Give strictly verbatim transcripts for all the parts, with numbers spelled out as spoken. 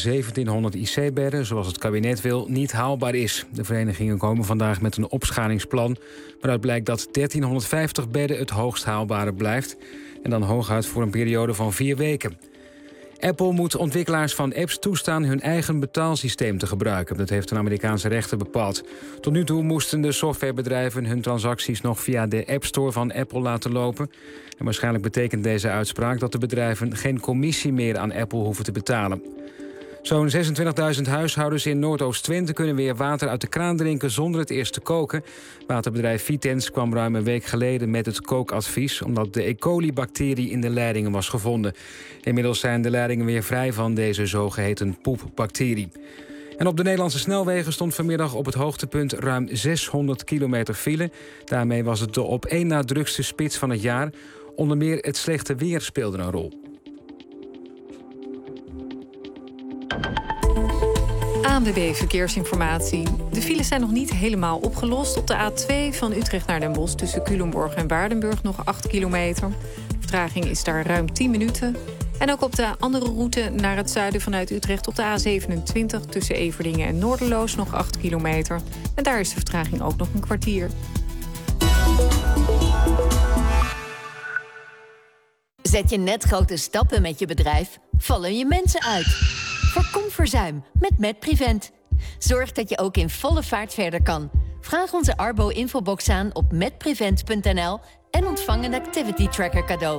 zeventienhonderd I C-bedden, zoals het kabinet wil, niet haalbaar is. De verenigingen komen vandaag met een opschalingsplan, waaruit blijkt dat dertienhonderdvijftig bedden het hoogst haalbare blijft, en dan hooguit voor een periode van vier weken. Apple moet ontwikkelaars van apps toestaan hun eigen betaalsysteem te gebruiken. Dat heeft een Amerikaanse rechter bepaald. Tot nu toe moesten de softwarebedrijven hun transacties nog via de App Store van Apple laten lopen. En waarschijnlijk betekent deze uitspraak dat de bedrijven geen commissie meer aan Apple hoeven te betalen. Zo'n zesentwintigduizend huishoudens in Noordoost-Twente kunnen weer water uit de kraan drinken zonder het eerst te koken. Waterbedrijf Vitens kwam ruim een week geleden met het kookadvies, omdat de E. coli-bacterie in de leidingen was gevonden. Inmiddels zijn de leidingen weer vrij van deze zogeheten poepbacterie. En op de Nederlandse snelwegen stond vanmiddag op het hoogtepunt ruim zeshonderd kilometer file. Daarmee was het de op één na drukste spits van het jaar. Onder meer het slechte weer speelde een rol. A N W B Verkeersinformatie. De files zijn nog niet helemaal opgelost. Op de A twee van Utrecht naar Den Bosch tussen Culemborg en Waardenburg nog acht kilometer. De vertraging is daar ruim tien minuten. En ook op de andere route naar het zuiden vanuit Utrecht op de A zevenentwintig... tussen Everdingen en Noorderloos nog acht kilometer. En daar is de vertraging ook nog een kwartier. Zet je net grote stappen met je bedrijf? Vallen je mensen uit? Voorkom verzuim met MedPrevent. Zorg dat je ook in volle vaart verder kan. Vraag onze Arbo-infobox aan op medprevent punt n l en ontvang een activity tracker cadeau.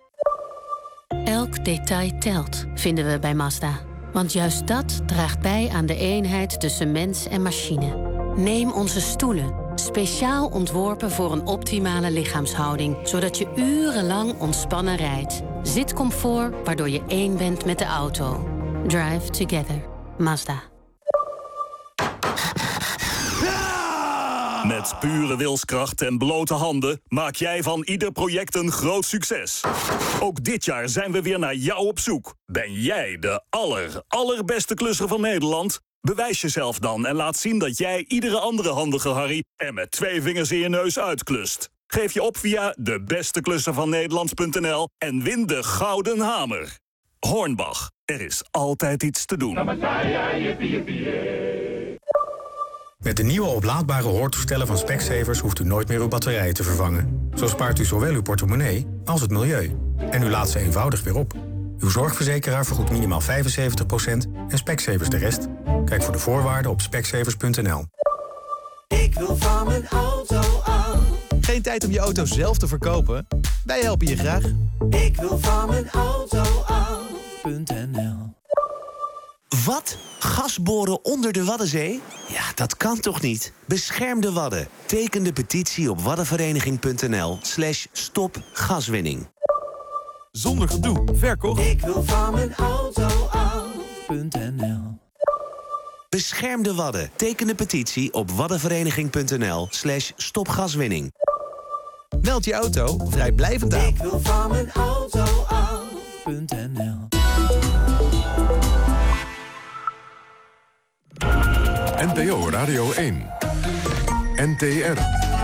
Elk detail telt, vinden we bij Mazda. Want juist dat draagt bij aan de eenheid tussen mens en machine. Neem onze stoelen, speciaal ontworpen voor een optimale lichaamshouding, zodat je urenlang ontspannen rijdt. Zitcomfort, waardoor je één bent met de auto. Drive together. Mazda. Met pure wilskracht en blote handen maak jij van ieder project een groot succes. Ook dit jaar zijn we weer naar jou op zoek. Ben jij de aller, allerbeste klusser van Nederland? Bewijs jezelf dan en laat zien dat jij iedere andere handige Harry er met twee vingers in je neus uitklust. Geef je op via de beste klusser van Nederland punt n l en win de Gouden Hamer. Hornbach, er is altijd iets te doen. Met de nieuwe oplaadbare hoortoestellen van Specsavers hoeft u nooit meer uw batterijen te vervangen. Zo spaart u zowel uw portemonnee als het milieu. En u laat ze eenvoudig weer op. Uw zorgverzekeraar vergoedt minimaal vijfenzeventig procent en Specsavers de rest. Kijk voor de voorwaarden op specsavers punt n l. Ik wil van mijn auto af. Geen tijd om je auto zelf te verkopen? Wij helpen je graag. Ik wil van mijn auto af. .nl. Wat? Gasboren onder de Waddenzee? Ja, dat kan toch niet? Bescherm de Wadden. Teken de petitie op waddenvereniging punt n l slash stop gaswinning. Zonder gedoe. Verkocht. Ik wil van mijn auto af. .nl. Bescherm de Wadden. Teken de petitie op waddenvereniging punt n l slash stop gaswinning. Meld je auto vrijblijvend aan. Ik wil van mijn auto af. .nl. N P O Radio één. N T R.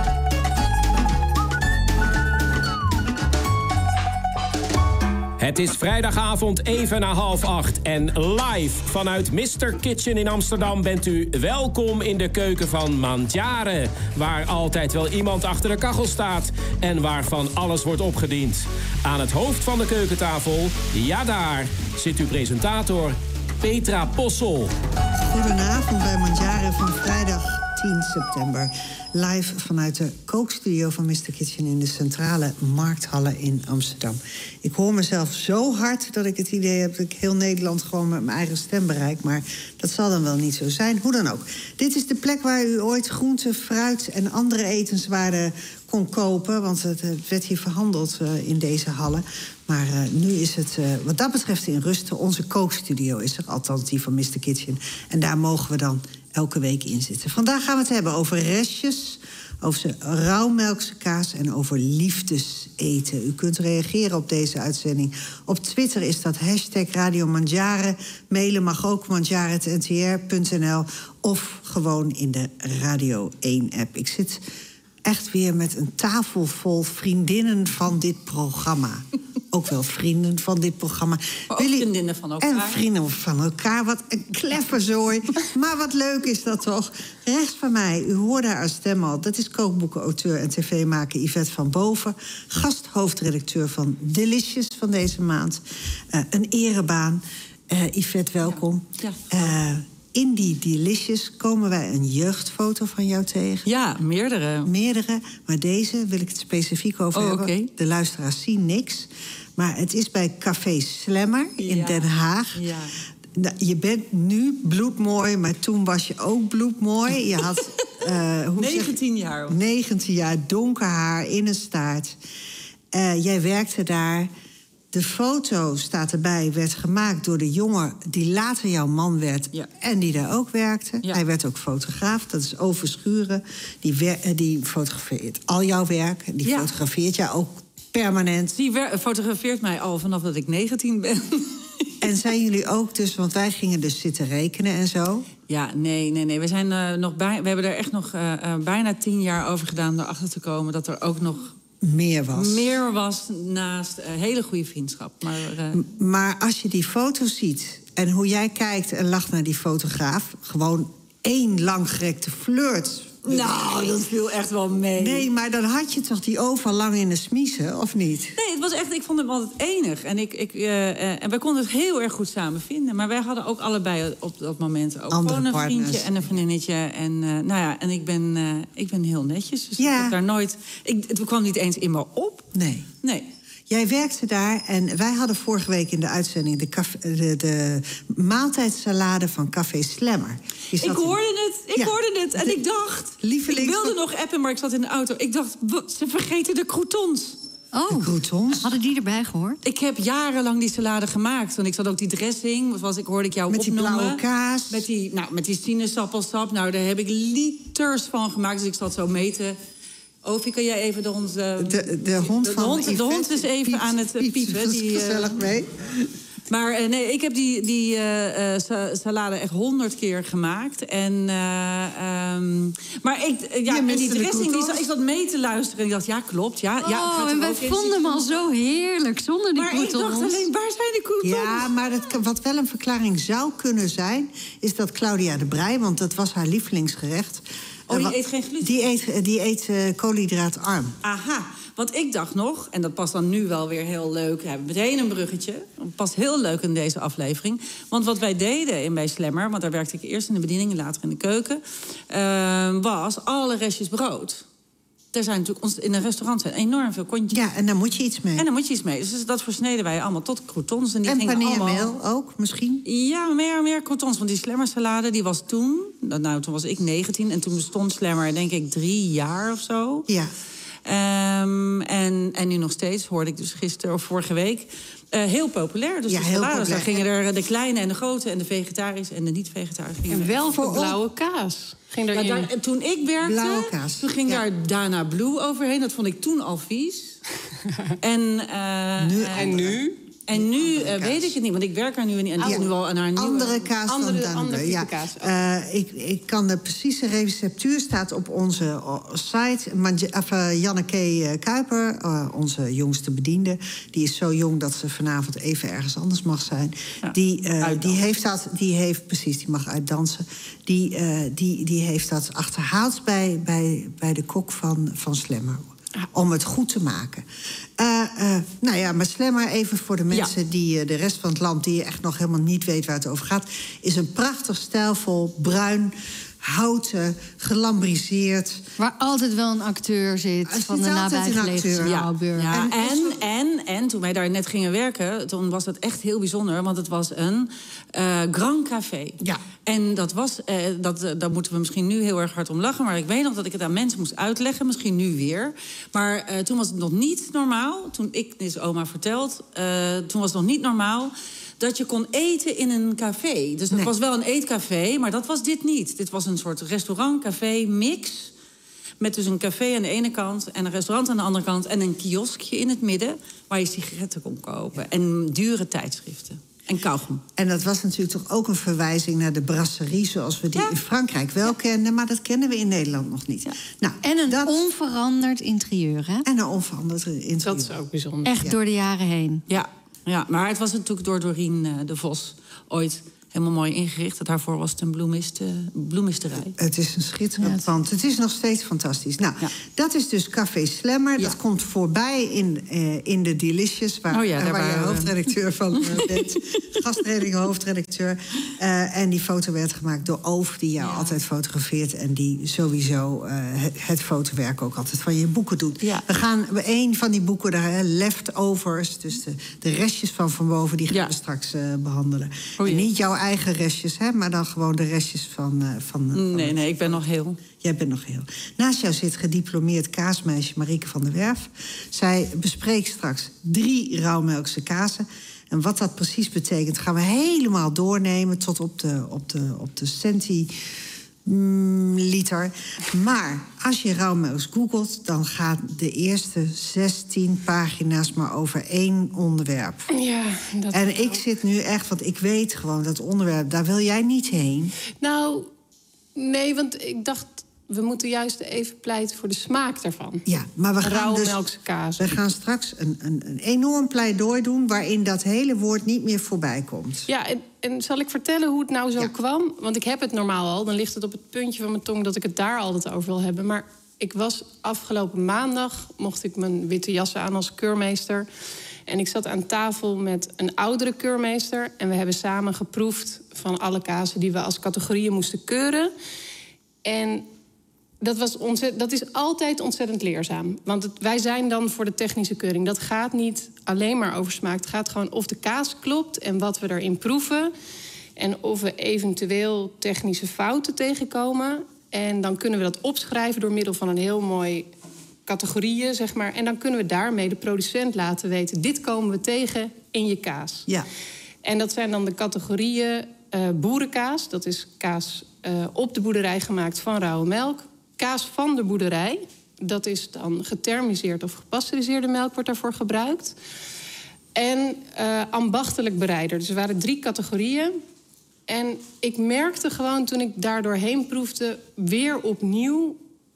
Het is vrijdagavond even na half acht en live vanuit mister Kitchen in Amsterdam bent u welkom in de keuken van Mandjare, waar altijd wel iemand achter de kachel staat en waarvan alles wordt opgediend. Aan het hoofd van de keukentafel, ja daar, zit uw presentator Petra Possel. Goedenavond bij Mandjare van vrijdag tien september. Live vanuit de kookstudio van mister Kitchen in de centrale markthallen in Amsterdam. Ik hoor mezelf zo hard dat ik het idee heb dat ik heel Nederland gewoon met mijn eigen stem bereik. Maar dat zal dan wel niet zo zijn. Hoe dan ook. Dit is de plek waar u ooit groente, fruit en andere etenswaarden kon kopen. Want het werd hier verhandeld uh, in deze hallen. Maar uh, nu is het uh, wat dat betreft in rust. Onze kookstudio is er, althans die van mister Kitchen. En daar mogen we dan elke week in zitten. Vandaag gaan we het hebben over restjes, over rauwmelkse kaas en over liefdeseten. U kunt reageren op deze uitzending. Op Twitter is dat hashtag Radio Mandjare. Mailen mag ook mandjare punt n t r punt n l of gewoon in de Radio één-app. Ik zit echt weer met een tafel vol vriendinnen van dit programma. Ook wel vrienden van dit programma. Maar ook vriendinnen van elkaar. En vrienden van elkaar. Wat een kleffe zooi. Maar wat leuk is dat toch. Rechts van mij, u hoorde haar stem al. Dat is kookboekenauteur en tv-maker Yvette van Boven. Gasthoofdredacteur van Delicious van deze maand. Uh, een erebaan. Uh, Yvette, welkom. Ja. Ja. Uh, In die Delicious komen wij een jeugdfoto van jou tegen. Ja, meerdere. Meerdere, maar deze wil ik het specifiek over oh, hebben. Okay. De luisteraars zien niks. Maar het is bij Café Slammer in ja. Den Haag. Ja. Je bent nu bloedmooi, maar toen was je ook bloedmooi. Je had uh, hoe negentien jaar. Of? negentien jaar, donker haar in een staart. Uh, jij werkte daar. De foto, staat erbij, werd gemaakt door de jongen die later jouw man werd. Ja. En die daar ook werkte. Ja. Hij werd ook fotograaf, dat is Ove Schuren. Die, wer- die fotografeert al jouw werk. Die ja. fotografeert jou ook permanent. Die wer- fotografeert mij al vanaf dat ik negentien ben. En zijn jullie ook dus, want wij gingen dus zitten rekenen en zo? Ja, nee, nee, nee. We, zijn, uh, nog bij, we hebben er echt nog uh, uh, bijna tien jaar over gedaan om erachter te komen dat er ook nog meer was. Meer was naast uh, hele goede vriendschap. Maar, uh... maar als je die foto ziet en hoe jij kijkt en lacht naar die fotograaf, gewoon één langgerekte flirt. Nou, dat viel echt wel mee. Nee, maar dan had je toch die oval lang in de smiezen, of niet? Nee, het was echt, ik vond hem altijd enig. En, ik, ik, uh, uh, en wij konden het heel erg goed samen vinden. Maar wij hadden ook allebei op dat moment ook andere gewoon een partners. vriendje en een vriendinnetje. En, uh, nou ja, en ik ben, uh, ik ben heel netjes. Dus ja. ik heb daar nooit. Ik, het kwam niet eens in me op. Nee. Nee. Jij werkte daar en wij hadden vorige week in de uitzending de, café, de, de maaltijdsalade van Café Slammer. Ik hoorde het, ik ja. hoorde het en de, ik dacht... Lievelings... Ik wilde nog appen, maar ik zat in de auto. Ik dacht, ze vergeten de croutons. Oh, de croutons? Hadden die erbij gehoord? Ik heb jarenlang die salade gemaakt. Want ik zat ook die dressing, zoals ik hoorde ik jou met opnoemen. Met die blauwe kaas. Met die, nou, met die sinaasappelsap. Nou, daar heb ik liters van gemaakt. Dus ik zat zo meten. Ovie, kan jij even de hond... Uh, de, de hond de, van de hond, de hond is even piept, aan het uh, piepen. Die, uh, gezellig mee. Maar uh, nee, ik heb die, die uh, uh, salade echt honderd keer gemaakt. En, uh, um, maar ik, uh, ja, en die dressing, die zat, ik zat mee te luisteren. En ik dacht, ja, klopt. Ja, oh, ja, en wij vonden hem al zo heerlijk, zonder die maar croutons. Maar ik dacht alleen, waar zijn de croutons? Ja, maar dat, wat wel een verklaring zou kunnen zijn, is dat Claudia de Breij, want dat was haar lievelingsgerecht. Oh, die eet geen gluten? Die eet, die eet uh, koolhydraatarm. Aha, want ik dacht nog, en dat past dan nu wel weer heel leuk... we hebben meteen een bruggetje, dat past heel leuk in deze aflevering. Want wat wij deden in bij Slammer, want daar werkte ik eerst in de bediening... en later in de keuken, uh, was alle restjes brood. Er zijn natuurlijk in een restaurant zijn enorm veel kontjes. Ja, en daar moet je iets mee. En daar moet je iets mee. Dus dat versneden wij allemaal tot croutons. En, die en gingen paneermeel allemaal... ook, misschien? Ja, meer meer croutons. Want die Slammer-salade, die was toen... Nou, toen was ik negentien en toen bestond Slammer, denk ik, drie jaar of zo. Ja. Um, en, en nu nog steeds, hoorde ik dus gisteren of vorige week... Uh, heel populair. Dus ja, de heel salades, daar populair. gingen er de kleine en de grote... en de vegetarisch en de niet-vegetarisch. En wel voor blauwe kaas. Ging ja, daar, toen ik werkte, toen ging ja. daar Dana Blue overheen. Dat vond ik toen al vies. en, uh, nu, uh, en nu? En nu uh, weet ik het niet, want ik werk er nu niet. En het is nu al aan haar nieuwe... Andere kaas andere, dan andere ja. kaas. Uh, ik, ik kan de precieze receptuur staat op onze site. Of, uh, Janneke Kuiper, uh, onze jongste bediende... die is zo jong dat ze vanavond even ergens anders mag zijn. Ja, die, uh, die heeft dat, die heeft, precies, die mag uitdansen. Die, uh, die, die heeft dat achterhaald bij, bij, bij de kok van, van Slammer. Om het goed te maken. Uh, uh, nou ja, maar Slammer, even voor de mensen ja. die uh, de rest van het land... die echt nog helemaal niet weet waar het over gaat... is een prachtig stijlvol, bruin, houten, gelambriseerd... Waar altijd wel een acteur zit er van de nabijgelegen Schouwburg. Ja, ja. En, en, en toen wij daar net gingen werken... toen was dat echt heel bijzonder, want het was een uh, Grand Café. Ja. En dat was, uh, dat, uh, daar moeten we misschien nu heel erg hard om lachen... maar ik weet nog dat ik het aan mensen moest uitleggen, misschien nu weer. Maar uh, toen was het nog niet normaal, toen ik, dit is oma verteld... Uh, toen was het nog niet normaal... dat je kon eten in een café. Dus het nee. was wel een eetcafé, maar dat was dit niet. Dit was een soort restaurant-café-mix... met dus een café aan de ene kant en een restaurant aan de andere kant... en een kioskje in het midden waar je sigaretten kon kopen. En dure tijdschriften. En kauwgom. En dat was natuurlijk toch ook een verwijzing naar de brasserie... zoals we die ja. in Frankrijk wel ja. kenden, maar dat kennen we in Nederland nog niet. Ja. Nou, en een dat... onveranderd interieur, hè? En een onveranderd interieur. Dat is ook bijzonder. Echt ja. door de jaren heen. Ja, ja, maar het was natuurlijk door Dorien uh, de Vos ooit... helemaal mooi ingericht. Daarvoor was het een bloemist, uh, bloemisterij. Het is een schitterend ja, pand. Het is nog steeds fantastisch. Nou, ja. dat is dus Café Slammer. Ja. Dat komt voorbij in, uh, in de Delicious... waar, oh ja, daar waar je hoofdredacteur van uh, bent. Gastreding, hoofdredacteur. Uh, en die foto werd gemaakt door Oof, die jou ja. altijd fotografeert... en die sowieso uh, het, het fotowerk ook altijd van je boeken doet. Ja. We gaan een van die boeken, daar, leftovers... dus de, de restjes van van boven, die gaan ja. we straks uh, behandelen. Oh, en niet jouw eigen restjes, hè, maar dan gewoon de restjes van... Uh, van, uh, van nee, nee, ik ben nog heel. Jij bent nog heel. Naast jou zit gediplomeerd kaasmeisje Marieke van der Werf. Zij bespreekt straks drie rauwmelkse kazen. En wat dat precies betekent, gaan we helemaal doornemen... tot op de, op de, op de centi... liter. Maar als je rauwmelks googelt... dan gaat de eerste zestien pagina's maar over één onderwerp. Ja, dat en ik ook. zit nu echt, want ik weet gewoon dat onderwerp... daar wil jij niet heen. Nou, nee, want ik dacht... we moeten juist even pleiten voor de smaak daarvan. Ja, maar we gaan rauwmelkse dus, kaas. We gaan straks een, een, een enorm pleidooi doen... waarin dat hele woord niet meer voorbij komt. Ja, en, en zal ik vertellen hoe het nou zo ja. kwam? Want ik heb het normaal al. Dan ligt het op het puntje van mijn tong dat ik het daar altijd over wil hebben. Maar ik was afgelopen maandag... mocht ik mijn witte jas aan als keurmeester. En ik zat aan tafel met een oudere keurmeester. En we hebben samen geproefd van alle kazen... die we als categorieën moesten keuren. En... Dat, was ontzett, dat is altijd ontzettend leerzaam. Want het, wij zijn dan voor de technische keuring. Dat gaat niet alleen maar over smaak. Het gaat gewoon of de kaas klopt en wat we erin proeven. En of we eventueel technische fouten tegenkomen. En dan kunnen we dat opschrijven door middel van een heel mooi categorieën, zeg maar. En dan kunnen we daarmee de producent laten weten... dit komen we tegen in je kaas. Ja. En dat zijn dan de categorieën uh, boerenkaas. Dat is kaas uh, op de boerderij gemaakt van rauwe melk. Kaas van de boerderij, dat is dan gethermiseerd of gepasteuriseerde melk... wordt daarvoor gebruikt. En uh, ambachtelijk bereider. Dus er waren drie categorieën. En ik merkte gewoon toen ik daar doorheen proefde... weer opnieuw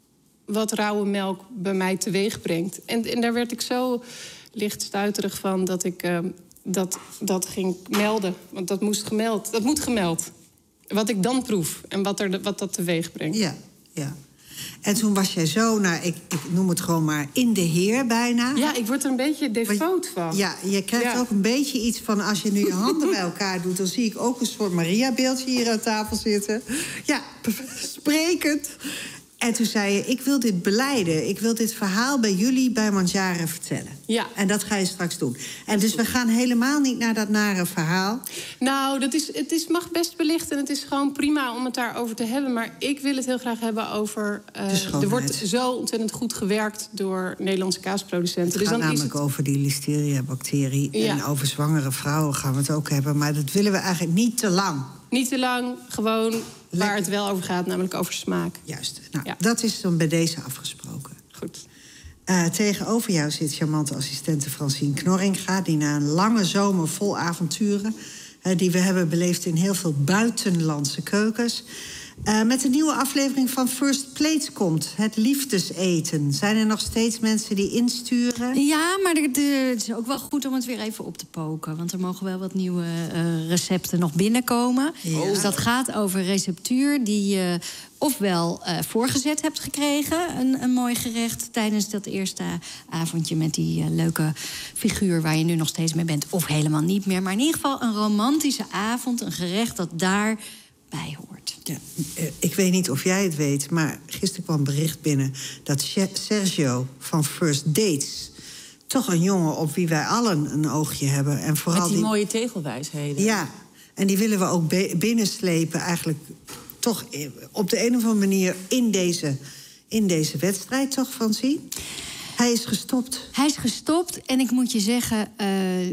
wat rauwe melk bij mij teweeg brengt. En, en daar werd ik zo licht stuiterig van dat ik uh, dat, dat ging melden. Want dat moest gemeld. Dat moet gemeld. Wat ik dan proef en wat, er de, wat dat teweeg brengt. Ja, ja. En toen was jij zo, nou, ik, ik noem het gewoon maar in de heer bijna. Ja, ik word er een beetje devoot van. Ja, je krijgt ja. ook een beetje iets van... als je nu je handen bij elkaar doet... dan zie ik ook een soort Maria-beeldje hier aan tafel zitten. Ja, sprekend. En toen zei je, ik wil dit belijden. Ik wil dit verhaal bij jullie bij Mandjaren vertellen. Ja. En dat ga je straks doen. En dus we gaan helemaal niet naar dat nare verhaal. Nou, dat is, het is, mag best belicht en het is gewoon prima om het daarover te hebben. Maar ik wil het heel graag hebben over... Uh, er wordt zo ontzettend goed gewerkt door Nederlandse kaasproducenten. Het gaat dus dan namelijk is het... over die listeria-bacterie. Ja. En over zwangere vrouwen gaan we het ook hebben. Maar dat willen we eigenlijk niet te lang. Niet te lang, gewoon... Lekker. Waar het wel over gaat, namelijk over smaak. Juist. Nou, ja. Dat is dan bij deze afgesproken. Goed. Uh, tegenover jou zit charmante assistente Francine Knorringa... die na een lange zomer vol avonturen... Uh, die we hebben beleefd in heel veel buitenlandse keukens... Uh, met een nieuwe aflevering van First Plates komt. Het liefdeseten. Zijn er nog steeds mensen die insturen? Ja, maar de, de, het is ook wel goed om het weer even op te poken. Want er mogen wel wat nieuwe uh, recepten nog binnenkomen. Ja. Dus dat gaat over receptuur die je ofwel uh, voorgezet hebt gekregen... Een, een mooi gerecht tijdens dat eerste avondje... met die uh, leuke figuur waar je nu nog steeds mee bent. Of helemaal niet meer. Maar in ieder geval een romantische avond. Een gerecht dat daar... bij hoort. Ja, ik weet niet of jij het weet, maar gisteren kwam bericht binnen... dat Sergio van First Dates... toch een jongen op wie wij allen een oogje hebben. En vooral met die, die mooie tegelwijsheden. Ja, en die willen we ook binnenslepen eigenlijk... toch op de een of andere manier in deze, in deze wedstrijd, toch, Francine? Hij is gestopt. Hij is gestopt en ik moet je zeggen... Uh...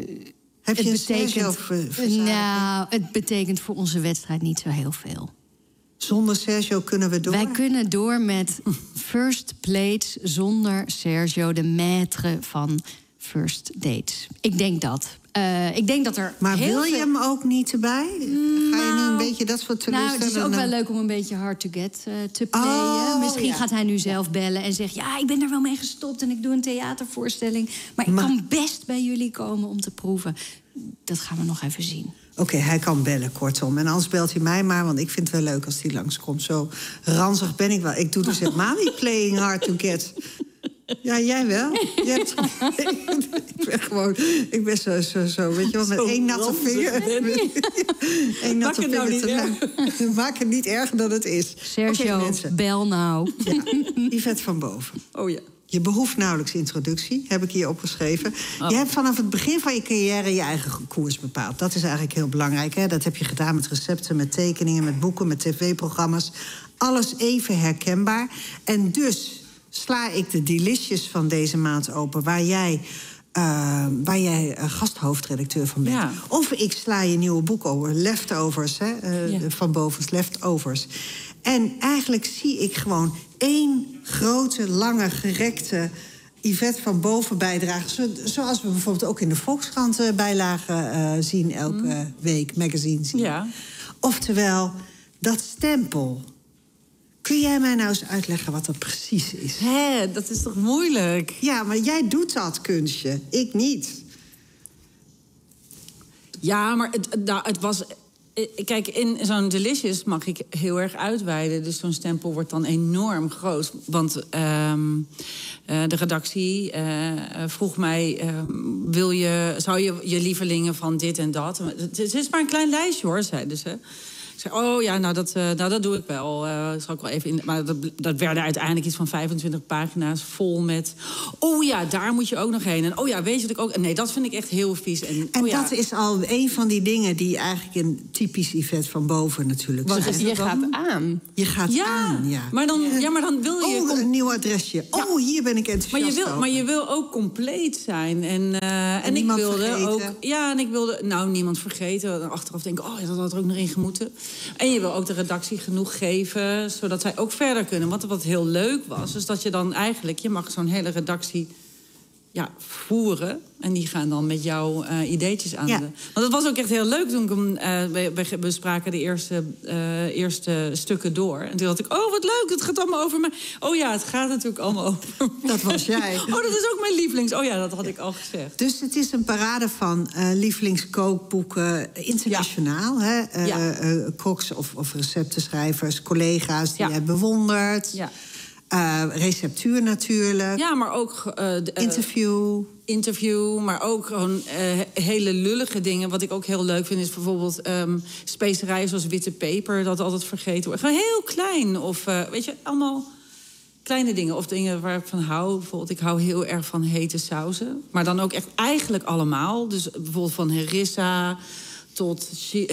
Heb je het betekent, een nou, het betekent voor onze wedstrijd niet zo heel veel. Zonder Sergio kunnen we door? Wij kunnen door met First Plates zonder Sergio, de maître van First Dates. Ik denk dat. Uh, ik denk dat er maar heel wil je veel... hem ook niet erbij? Mm, Ga je nu een beetje dat soort teleurstellen? Nou, het is ook wel leuk om een beetje hard to get uh, te playen. Oh, Misschien ja. gaat hij nu zelf bellen en zegt... ja, ik ben er wel mee gestopt en ik doe een theatervoorstelling. Maar ik maar... kan best bij jullie komen om te proeven. Dat gaan we nog even zien. Oké, okay, hij kan bellen, kortom. En anders belt hij mij maar, want ik vind het wel leuk als hij langskomt. Zo ranzig ben ik wel. Ik doe dus helemaal niet playing hard to get... Ja, jij wel. Jij hebt... ik ben gewoon... Ik ben zo, zo, zo. Weet je wat, met zo één natte vinger... Eén natte vinger nou te Maak het niet erger dan het is. Sergio, okay, bel nou. Ja, Yvette van Boven. Oh ja. Je behoeft nauwelijks introductie, heb ik hier opgeschreven. Oh. Je hebt vanaf het begin van je carrière je eigen koers bepaald. Dat is eigenlijk heel belangrijk. Hè? Dat heb je gedaan met recepten, met tekeningen, met boeken, met tv-programma's. Alles even herkenbaar. En dus... sla ik de Delicious van deze maand open... waar jij, uh, waar jij uh, gasthoofdredacteur van bent. Ja. Of ik sla je nieuwe boek over, Leftovers, hè, uh, ja. Van Bovens Leftovers. En eigenlijk zie ik gewoon één grote, lange, gerekte... Yvette van Boven bijdrage. Zo, zoals we bijvoorbeeld ook in de Volkskrant uh, bijlagen uh, zien... elke mm. week, magazine zien. Ja. Oftewel, dat stempel... Kun jij mij nou eens uitleggen wat dat precies is? Hé, dat is toch moeilijk? Ja, maar jij doet dat kunstje. Ik niet. Ja, maar het, nou, het was... Kijk, in zo'n Delicious mag ik heel erg uitweiden. Dus zo'n stempel wordt dan enorm groot. Want um, uh, de redactie uh, vroeg mij... Uh, wil je, zou je je lievelingen van dit en dat... Het is maar een klein lijstje, hoor, zeiden ze. Ik zei, oh ja, nou dat, uh, nou, dat doe ik wel. Uh, zal ik wel even in, maar dat, dat werden uiteindelijk iets van vijfentwintig pagina's vol met... oh ja, daar moet je ook nog heen. En oh ja, weet je wat ik ook... Nee, dat vind ik echt heel vies. En, en oh ja. dat is al een van die dingen die eigenlijk een typisch Yvette van Boven natuurlijk Want zijn. Je gaat aan. Je gaat ja, aan, ja. Maar dan, ja, maar dan wil je... Oh, een nieuw adresje. Ja. Oh, hier ben ik enthousiast maar je wil, over. Maar je wil ook compleet zijn. En, uh, en, en ik wilde vergeten. ook... Ja, en ik wilde... Nou, niemand vergeten. En achteraf denken, oh, dat had er ook nog in gemoeten. En je wil ook de redactie genoeg geven, zodat zij ook verder kunnen. Want wat heel leuk was, is dat je dan eigenlijk... je mag zo'n hele redactie ja, voeren. En die gaan dan met jouw uh, ideetjes aan. Ja. De... Want dat was ook echt heel leuk toen ik hem... Uh, we, we bespraken de eerste, uh, eerste stukken door. En toen dacht ik, oh, wat leuk, het gaat allemaal over mij. Oh ja, het gaat natuurlijk allemaal over Dat was jij. Oh, dat is ook mijn lievelings. Oh ja, dat had ik al gezegd. Dus het is een parade van uh, lievelingskookboeken, internationaal. Ja. Hè? Uh, ja. uh, koks of, of receptenschrijvers, collega's die ja. jij bewondert. Ja. Uh, receptuur natuurlijk. Ja, maar ook... Uh, de, uh, interview. Interview, maar ook gewoon uh, hele lullige dingen. Wat ik ook heel leuk vind is bijvoorbeeld um, specerijen zoals witte peper. Dat altijd vergeten wordt. Gewoon heel klein. Of uh, weet je, allemaal kleine dingen. Of dingen waar ik van hou. Bijvoorbeeld, ik hou heel erg van hete sauzen. Maar dan ook echt eigenlijk allemaal. Dus bijvoorbeeld van harissa... tot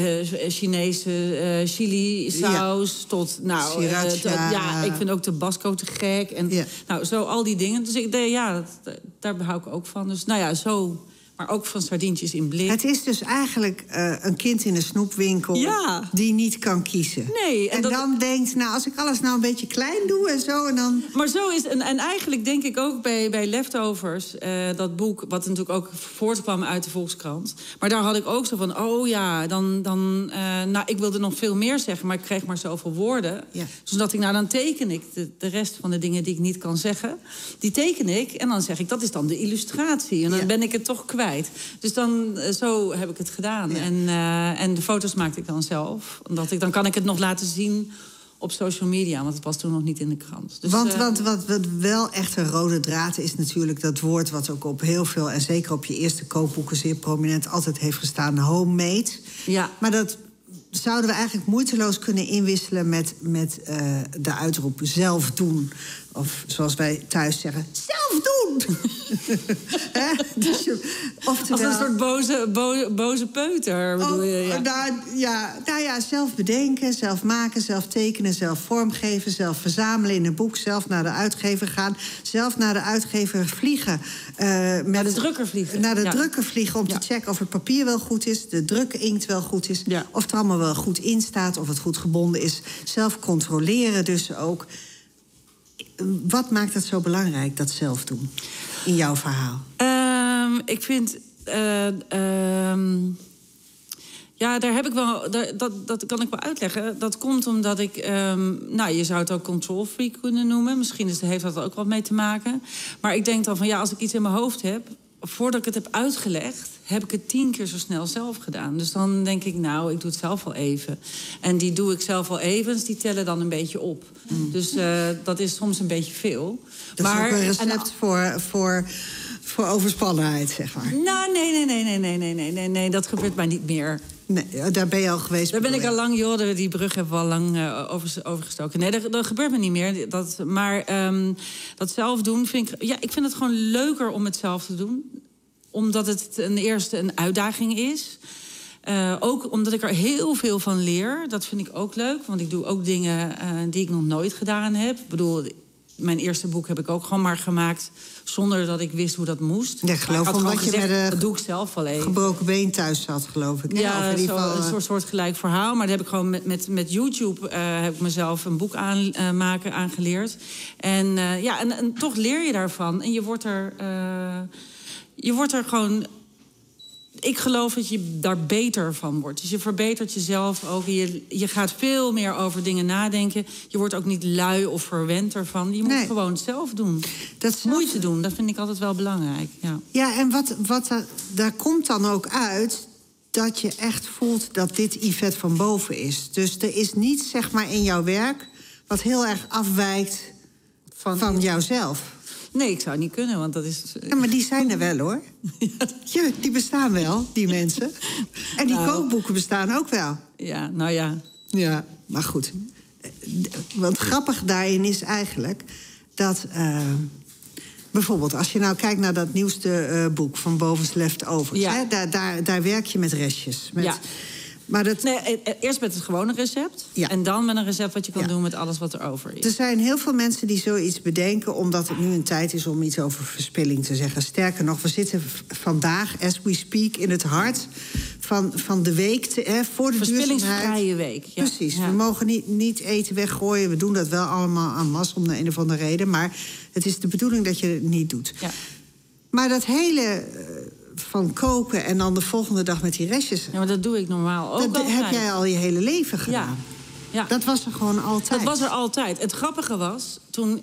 Chinese uh, chili-saus, ja. tot... Nou, uh, tot, ja, ik vind ook Tabasco te gek. En ja. nou, zo al die dingen. Dus ik denk, ja, dat, daar hou ik ook van. Dus nou ja, zo... Maar ook van sardientjes in blik. Het is dus eigenlijk uh, een kind in een snoepwinkel... Ja. die niet kan kiezen. Nee. En, en dat... dan denkt, nou, als ik alles nou een beetje klein doe en zo... En dan... Maar zo is... En, en eigenlijk denk ik ook bij, bij Leftovers... Uh, dat boek, wat natuurlijk ook voortkwam uit de Volkskrant... maar daar had ik ook zo van, oh ja, dan... dan uh, nou, ik wilde nog veel meer zeggen, maar ik kreeg maar zoveel woorden. Ja. Dus dat ik, nou, dan teken ik de, de rest van de dingen die ik niet kan zeggen... die teken ik en dan zeg ik, dat is dan de illustratie. En dan ja. ben ik het toch kwijt. Dus dan, zo heb ik het gedaan. Ja. En, uh, en de foto's maakte ik dan zelf. Omdat ik, dan kan ik het nog laten zien op social media. Want het was toen nog niet in de krant. Dus, want uh, want wat, wat wel echt een rode draad is natuurlijk dat woord... wat ook op heel veel, en zeker op je eerste kookboeken... zeer prominent altijd heeft gestaan, homemade. Ja. Maar dat zouden we eigenlijk moeiteloos kunnen inwisselen... met, met uh, de uitroep zelf doen. Of zoals wij thuis zeggen, zelf doen! dus je, oftewel, als een soort boze, boze, boze peuter, bedoel je? Ja. Oh, nou, ja, nou ja, zelf bedenken, zelf maken, zelf tekenen... zelf vormgeven, zelf verzamelen in een boek... zelf naar de uitgever gaan, zelf naar de uitgever vliegen. Uh, met, naar de drukker vliegen. Naar de ja. drukker vliegen om ja. te checken of het papier wel goed is... de drukinkt wel goed is, ja. of het er allemaal wel goed in staat... of het goed gebonden is. Zelf controleren dus ook... Wat maakt het zo belangrijk, dat zelf doen, in jouw verhaal? Um, ik vind Uh, uh, ja, daar heb ik wel. Daar, dat, dat kan ik wel uitleggen. Dat komt omdat ik. Um, nou, je zou het ook control freak kunnen noemen. Misschien is, heeft dat ook wat mee te maken. Maar ik denk dan van ja, als ik iets in mijn hoofd heb, voordat ik het heb uitgelegd, heb ik het tien keer zo snel zelf gedaan. Dus dan denk ik, nou, ik doe het zelf wel even. En die doe ik zelf wel even, dus die tellen dan een beetje op. Mm. Dus uh, dat is soms een beetje veel. Dat maar, is ook een recept en, voor, voor, voor overspannenheid, zeg maar. Nou, nee, nee, nee, nee, nee, nee, nee, nee, nee, dat gebeurt mij niet meer. Nee, daar ben je al geweest. Daar ben ik al lang, joh, die brug hebben we al lang uh, over, overgestoken. Nee, dat, dat gebeurt me niet meer. Dat, maar um, dat zelf doen vind ik... Ja, ik vind het gewoon leuker om het zelf te doen. Omdat het ten eerste een uitdaging is. Uh, ook omdat ik er heel veel van leer. Dat vind ik ook leuk. Want ik doe ook dingen uh, die ik nog nooit gedaan heb. Ik bedoel, mijn eerste boek heb ik ook gewoon maar gemaakt zonder dat ik wist hoe dat moest. Ja, ik geloof omdat je gezegd, met een dat doe ik zelf wel even. gebroken been thuis zat, geloof ik. Ja, ja, zo, geval, een soort, soort gelijk verhaal. Maar dat heb ik gewoon met, met, met YouTube uh, heb ik mezelf een boek aan, uh, maken aangeleerd. En uh, ja, en, en toch leer je daarvan. En je wordt er, uh, je wordt er gewoon. Ik geloof dat je daar beter van wordt. Dus je verbetert jezelf ook. Je, je gaat veel meer over dingen nadenken. Je wordt ook niet lui of verwend ervan. Je moet nee. gewoon het zelf doen. Dat zelf... Moeite doen, dat vind ik altijd wel belangrijk. Ja, ja en wat, wat daar, daar komt dan ook uit dat je echt voelt dat dit Yvette van Boven is. Dus er is niets, zeg maar, in jouw werk wat heel erg afwijkt van, van jouzelf. Nee, ik zou niet kunnen, want dat is... Ja, maar die zijn er wel, hoor. Ja, die bestaan wel, die mensen. En die nou, kookboeken bestaan ook wel. Ja, nou ja. Ja, maar goed. Wat grappig daarin is eigenlijk dat... Uh, bijvoorbeeld, als je nou kijkt naar dat nieuwste uh, boek van Bovens Leftovers... Ja. Hè, daar, daar, daar werk je met restjes. Met, ja. Maar dat... nee, eerst met het gewone recept. Ja. En dan met een recept wat je kan ja. doen met alles wat er over is. Er zijn heel veel mensen die zoiets bedenken omdat het nu een tijd is om iets over verspilling te zeggen. Sterker nog, we zitten vandaag, as we speak, in het hart van, van de week te, hè, voor de verspillingsvrije week. Ja. Precies. Ja. We mogen niet, niet eten weggooien. We doen dat wel allemaal en masse om de een of andere reden. Maar het is de bedoeling dat je het niet doet. Ja. Maar dat hele... van koken en dan de volgende dag met die restjes. Ja, maar dat doe ik normaal ook Dat altijd. heb jij al je hele leven gedaan. Ja. Ja. Dat was er gewoon altijd. Dat was er altijd. Het grappige was, toen,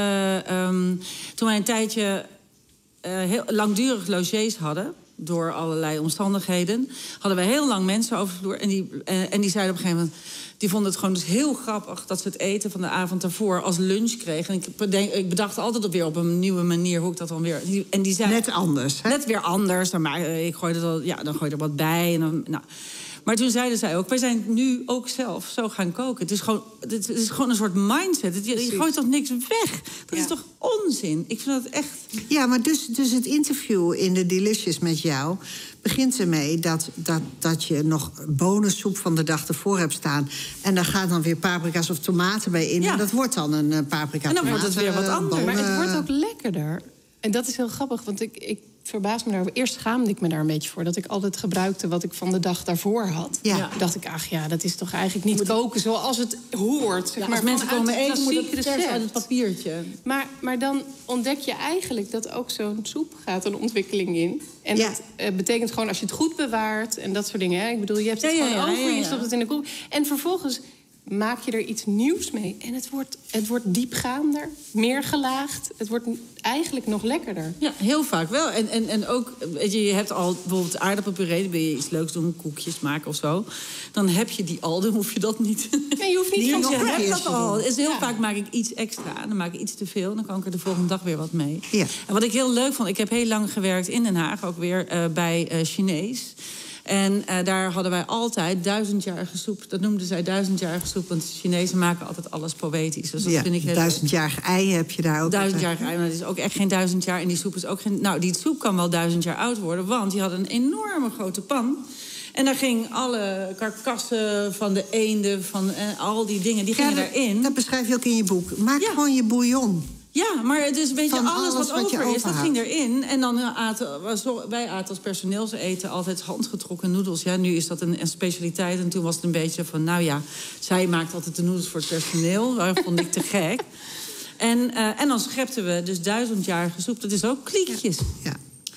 uh, um, toen wij een tijdje uh, heel langdurig logés hadden, door allerlei omstandigheden, hadden wij heel lang mensen over de vloer. En die, uh, en die zeiden op een gegeven moment, die vonden het gewoon dus heel grappig dat ze het eten van de avond daarvoor als lunch kregen. En ik, bedenk, ik bedacht altijd weer op een nieuwe manier hoe ik dat dan weer. En die zei, net anders, hè? Net weer anders. Maar ik gooi er dan, ja, dan gooi je er wat bij. En dan, nou. Maar toen zeiden zij ook, wij zijn nu ook zelf zo gaan koken. Het is gewoon, het is gewoon een soort mindset. Je, je gooit toch niks weg? Dat ja. is toch onzin? Ik vind dat echt... Ja, maar dus, dus het interview in de Delicious met jou begint ermee dat, dat, dat je nog bonensoep van de dag ervoor hebt staan. En daar gaat dan weer paprika's of tomaten bij in. Ja. En dat wordt dan een uh, paprika. En dan wordt het weer wat anders. Bonen. Maar het wordt ook lekkerder. En dat is heel grappig, want ik... ik verbaas me daar. Eerst schaamde ik me daar een beetje voor. Dat ik altijd gebruikte wat ik van de dag daarvoor had. Ja. Toen dacht ik, ach ja, dat is toch eigenlijk niet koken zoals het hoort. Zeg ja, maar als mensen komen eten, moet het recept uit het papiertje. Maar, maar dan ontdek je eigenlijk dat ook zo'n soep gaat een ontwikkeling in. En ja. dat uh, betekent gewoon als je het goed bewaart en dat soort dingen. Hè? Ik bedoel, je hebt het ja, gewoon ja, ja, over, ja, ja. je stopt het in de koek. En vervolgens maak je er iets nieuws mee. En het wordt, het wordt diepgaander, meer gelaagd. Het wordt eigenlijk nog lekkerder. Ja, heel vaak wel. En, en, en ook, weet je, je hebt al bijvoorbeeld aardappelpuree, dan wil je iets leuks doen, koekjes maken of zo. Dan heb je die al, dan hoef je dat niet. Nee, je hoeft niet van te je hebt dat al. Dus heel ja. vaak maak ik iets extra. Dan maak ik iets te veel. Dan kan ik er de volgende dag weer wat mee. Ja. En wat ik heel leuk vond, ik heb heel lang gewerkt in Den Haag, ook weer uh, bij uh, Chinees. En uh, daar hadden wij altijd duizendjarige soep. Dat noemden zij duizendjarige soep, want de Chinezen maken altijd alles poëtisch. Dus dat ja, vind ik heel duizendjarige ei heb je daar ook. Duizendjarige ei, maar dat is ook echt geen duizend jaar. En die soep is ook geen... Nou, die soep kan wel duizend jaar oud worden, want die hadden een enorme grote pan. En daar ging alle karkassen van de eenden, van uh, al die dingen, die gingen ja, dat, daarin. Dat beschrijf je ook in je boek. Maak ja. gewoon je bouillon. Ja, maar het is een beetje Van alles, alles wat, wat over is, dat ging overhoudt. erin. En dan aten wij aten als personeelseten altijd handgetrokken noedels. Ja, nu is dat een, een specialiteit. En toen was het een beetje van, nou ja, zij maakt altijd de noedels voor het personeel. Dat vond ik te gek. En, uh, en dan schepten we dus duizendjarige soep. Dat is ook kliekjes. Ja.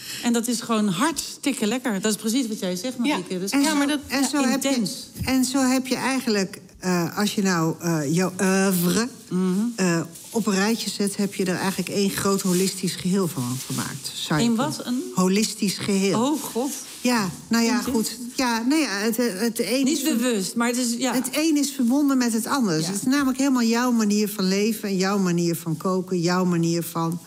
En dat is gewoon hartstikke lekker. Dat is precies wat jij zegt, Marieke. Ja, dus en ja, zo, maar dat en ja, zo heb je, en zo heb je eigenlijk, uh, als je nou uh, jouw oeuvre mm-hmm. uh, op een rijtje zet, heb je er eigenlijk één groot holistisch geheel van gemaakt. Een wat? Een holistisch geheel. Oh, god. Ja, nou ja, goed. Ja, nou ja, het, het een Niet is bewust, maar het is... Ja. Het een is verbonden met het ander. Ja. Het is namelijk helemaal jouw manier van leven... en jouw manier van koken, jouw manier van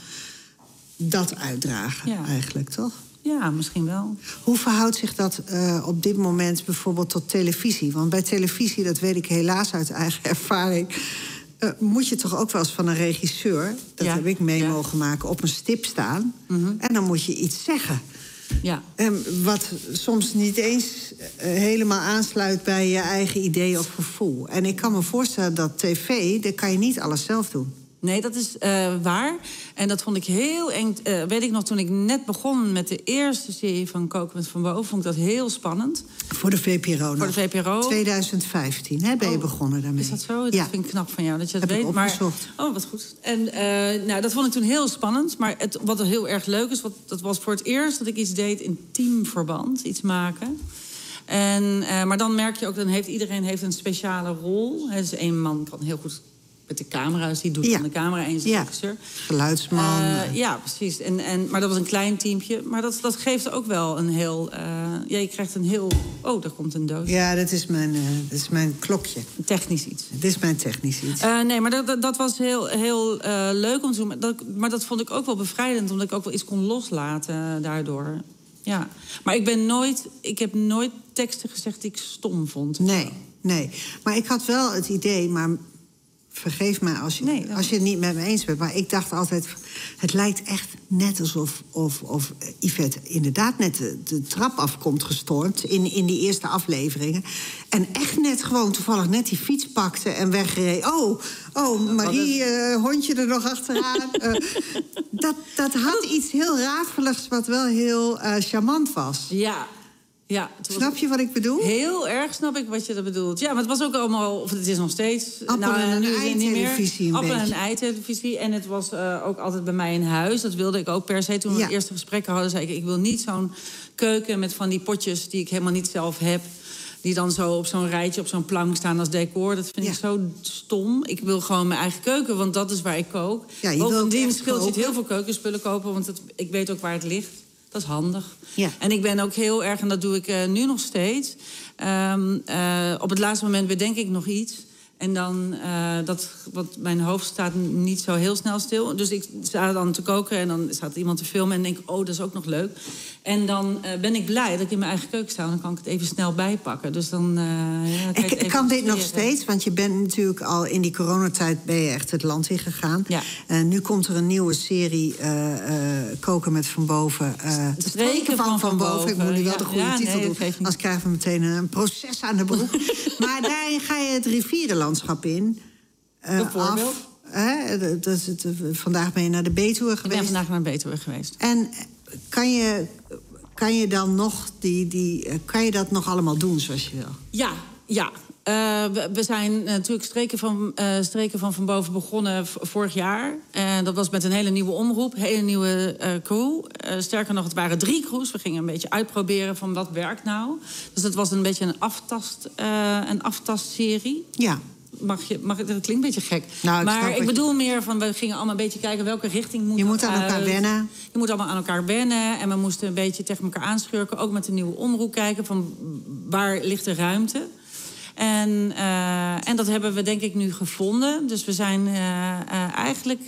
dat uitdragen, ja. eigenlijk, toch? Ja, misschien wel. Hoe verhoudt zich dat uh, op dit moment bijvoorbeeld tot televisie? Want bij televisie, dat weet ik helaas uit eigen ervaring... Uh, moet je toch ook wel eens van een regisseur... dat ja. heb ik mee ja. mogen maken, op een stip staan... Mm-hmm. en dan moet je iets zeggen... Ja. Um, wat soms niet eens uh, helemaal aansluit bij je eigen idee of gevoel. En ik kan me voorstellen dat tv, daar kan je niet alles zelf doen. Nee, dat is uh, waar. En dat vond ik heel eng. Uh, weet ik nog, toen ik net begon met de eerste serie van Koken met Van Boven... vond ik dat heel spannend. Voor de V P R O. Voor de V P R O. twintig vijftien, hè, ben je oh, begonnen daarmee. Is dat zo? Dat ja. vind ik knap van jou, dat je dat Heb weet. Ik opgezocht. Maar, oh, wat goed. En uh, nou, dat vond ik toen heel spannend. Maar het, wat er heel erg leuk is, wat, dat was voor het eerst dat ik iets deed in teamverband. Iets maken. En, uh, maar dan merk je ook, dan heeft iedereen heeft een speciale rol. He, dus één man kan heel goed... met de camera's, die doet ja. van de camera en zijn regisseur. Geluidsman. Uh, ja, precies. En, en, maar dat was een klein teampje. Maar dat, dat geeft ook wel een heel... Uh, ja, je krijgt een heel... Oh, daar komt een doos. Ja, dat is mijn, uh, dat is mijn klokje. Technisch iets. Het is mijn technisch iets. Uh, nee, maar dat, dat, dat was heel, heel uh, leuk om te doen. Dat, maar dat vond ik ook wel bevrijdend, omdat ik ook wel iets kon loslaten daardoor. Ja. Maar ik ben nooit... Ik heb nooit teksten gezegd die ik stom vond. Nee, nee. Maar ik had wel het idee... maar vergeef me als je, nee, als je het niet met me eens bent. Maar ik dacht altijd, het lijkt echt net alsof of, of Yvette inderdaad net de, de trap afkomt gestormd... In, in die eerste afleveringen. En echt net gewoon toevallig net die fiets pakte en wegreed. Oh, oh Marie, uh, hondje er nog achteraan. uh, dat, dat had iets heel rafeligs wat wel heel uh, charmant was. Ja. Ja, snap je wat ik bedoel? Heel erg snap ik wat je dat bedoelt. Ja, maar het was ook allemaal, of het is nog steeds... Appel nou, en een ei-televisie. Appel en een ei-televisie. En het was uh, ook altijd bij mij in huis. Dat wilde ik ook per se. Toen we ja. het eerste gesprekken hadden, zei ik... ik wil niet zo'n keuken met van die potjes die ik helemaal niet zelf heb... die dan zo op zo'n rijtje, op zo'n plank staan als decor. Dat vind ja. ik zo stom. Ik wil gewoon mijn eigen keuken, want dat is waar ik kook. Ja, bovendien scheelt je heel veel keukenspullen kopen... want het, ik weet ook waar het ligt. Dat is handig. Ja. En ik ben ook heel erg, en dat doe ik uh, nu nog steeds... Um, uh, op het laatste moment bedenk ik nog iets... en dan, uh, dat, want mijn hoofd staat niet zo heel snel stil. Dus ik sta dan te koken en dan staat iemand te filmen... en denk ik, oh, dat is ook nog leuk. En dan uh, ben ik blij dat ik in mijn eigen keuken sta... en dan kan ik het even snel bijpakken. Dus dan, uh, ja, kan ik, ik kan dit nog steeds, want je bent natuurlijk al... in die coronatijd ben je echt het land in gegaan. Ja. Uh, nu komt er een nieuwe serie, uh, uh, Koken met Van Boven. Uh, Streken van Van, van boven. boven. Ik moet nu wel ja. de goede ja, titel nee, doen. Anders krijgen we meteen een proces aan de broek. Maar daarin ga je het rivierenlandschap in. Uh, Bijvoorbeeld? Af, hè? Dat is het, vandaag ben je naar de Betuwe geweest. Ik ben vandaag naar de Betuwe geweest. En kan je, kan je dan nog die, die, kan je dat nog allemaal doen zoals je wil? Ja, ja. Uh, we, we zijn natuurlijk streken van, uh, streken van Van Boven begonnen v- vorig jaar. En dat was met een hele nieuwe omroep, een hele nieuwe uh, crew. Uh, sterker nog, het waren drie crews. We gingen een beetje uitproberen van wat werkt nou. Dus dat was een beetje een, aftast, uh, een aftastserie. Ja. Mag je, mag, dat klinkt een beetje gek. Nou, maar ik je... bedoel meer van, we gingen allemaal een beetje kijken welke richting moet je moet aan elkaar uit. wennen. Je moet allemaal aan elkaar wennen. En we moesten een beetje tegen elkaar aanschurken. Ook met de nieuwe omroep kijken van waar ligt de ruimte. En, uh, en dat hebben we denk ik nu gevonden. Dus we zijn uh, uh, eigenlijk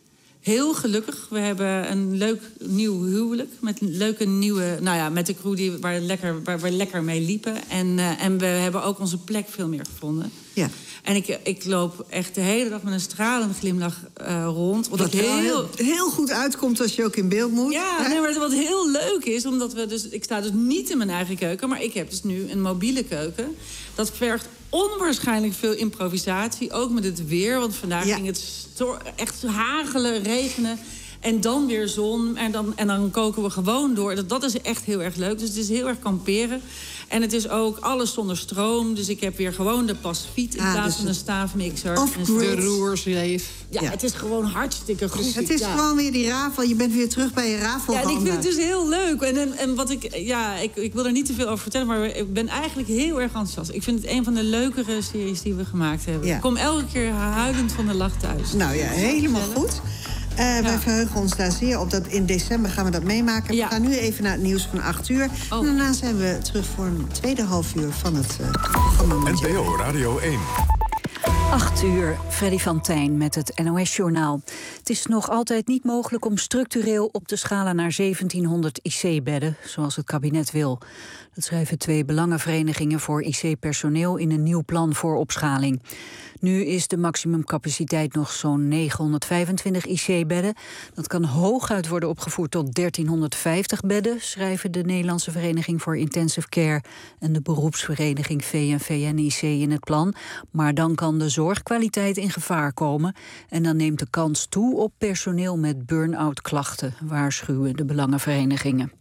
heel gelukkig. We hebben een leuk nieuw huwelijk. Met leuke nieuwe, nou ja, met de crew die, waar, lekker, waar we lekker mee liepen. En, uh, en we hebben ook onze plek veel meer gevonden. Ja. En ik, ik loop echt de hele dag met een stralende glimlach uh, rond. Wat dat heel, heel, heel goed uitkomt als je ook in beeld moet. Ja, nee, maar wat heel leuk is, omdat we dus... Ik sta dus niet in mijn eigen keuken, maar ik heb dus nu een mobiele keuken. Dat vergt onwaarschijnlijk veel improvisatie, ook met het weer. Want vandaag ja. ging het sto- echt hagelen, regenen. En dan weer zon. En dan, en dan koken we gewoon door. Dat, dat is echt heel erg leuk. Dus het is heel erg kamperen. En het is ook alles zonder stroom. Dus ik heb weer gewoon de Pasfiet in ah, plaats dus van een staafmixer. Of de roersleef. Ja, ja, het is gewoon hartstikke goed. Het is ja. gewoon weer die rafel. Je bent weer terug bij je rafel. Ja, en ik vind het dus heel leuk. En, en, en wat ik, ja, ik, ik wil er niet te veel over vertellen, maar ik ben eigenlijk heel erg enthousiast. Ik vind het een van de leukere series die we gemaakt hebben. Ja. Ik kom elke keer huilend van de lach thuis. Nou ja, helemaal goed. Uh, ja. Wij verheugen ons daar zeer op. Dat in december gaan we dat meemaken. Ja. We gaan nu even naar het nieuws van acht uur. Oh. En daarna zijn we terug voor een tweede half uur van het uh, programma. N P O Radio één. acht uur, Freddy van Tijn met het N O S-journaal. Het is nog altijd niet mogelijk om structureel op te schalen naar zeventienhonderd I C-bedden, zoals het kabinet wil. Dat schrijven twee belangenverenigingen voor I C-personeel in een nieuw plan voor opschaling. Nu is de maximumcapaciteit nog zo'n negenhonderdvijfentwintig I C-bedden. Dat kan hooguit worden opgevoerd tot dertienhonderdvijftig bedden, schrijven de Nederlandse Vereniging voor Intensive Care en de beroepsvereniging V N V N I C in het plan. Maar dan kan de zorgkwaliteit in gevaar komen en dan neemt de kans toe op personeel met burn-out klachten, waarschuwen de belangenverenigingen.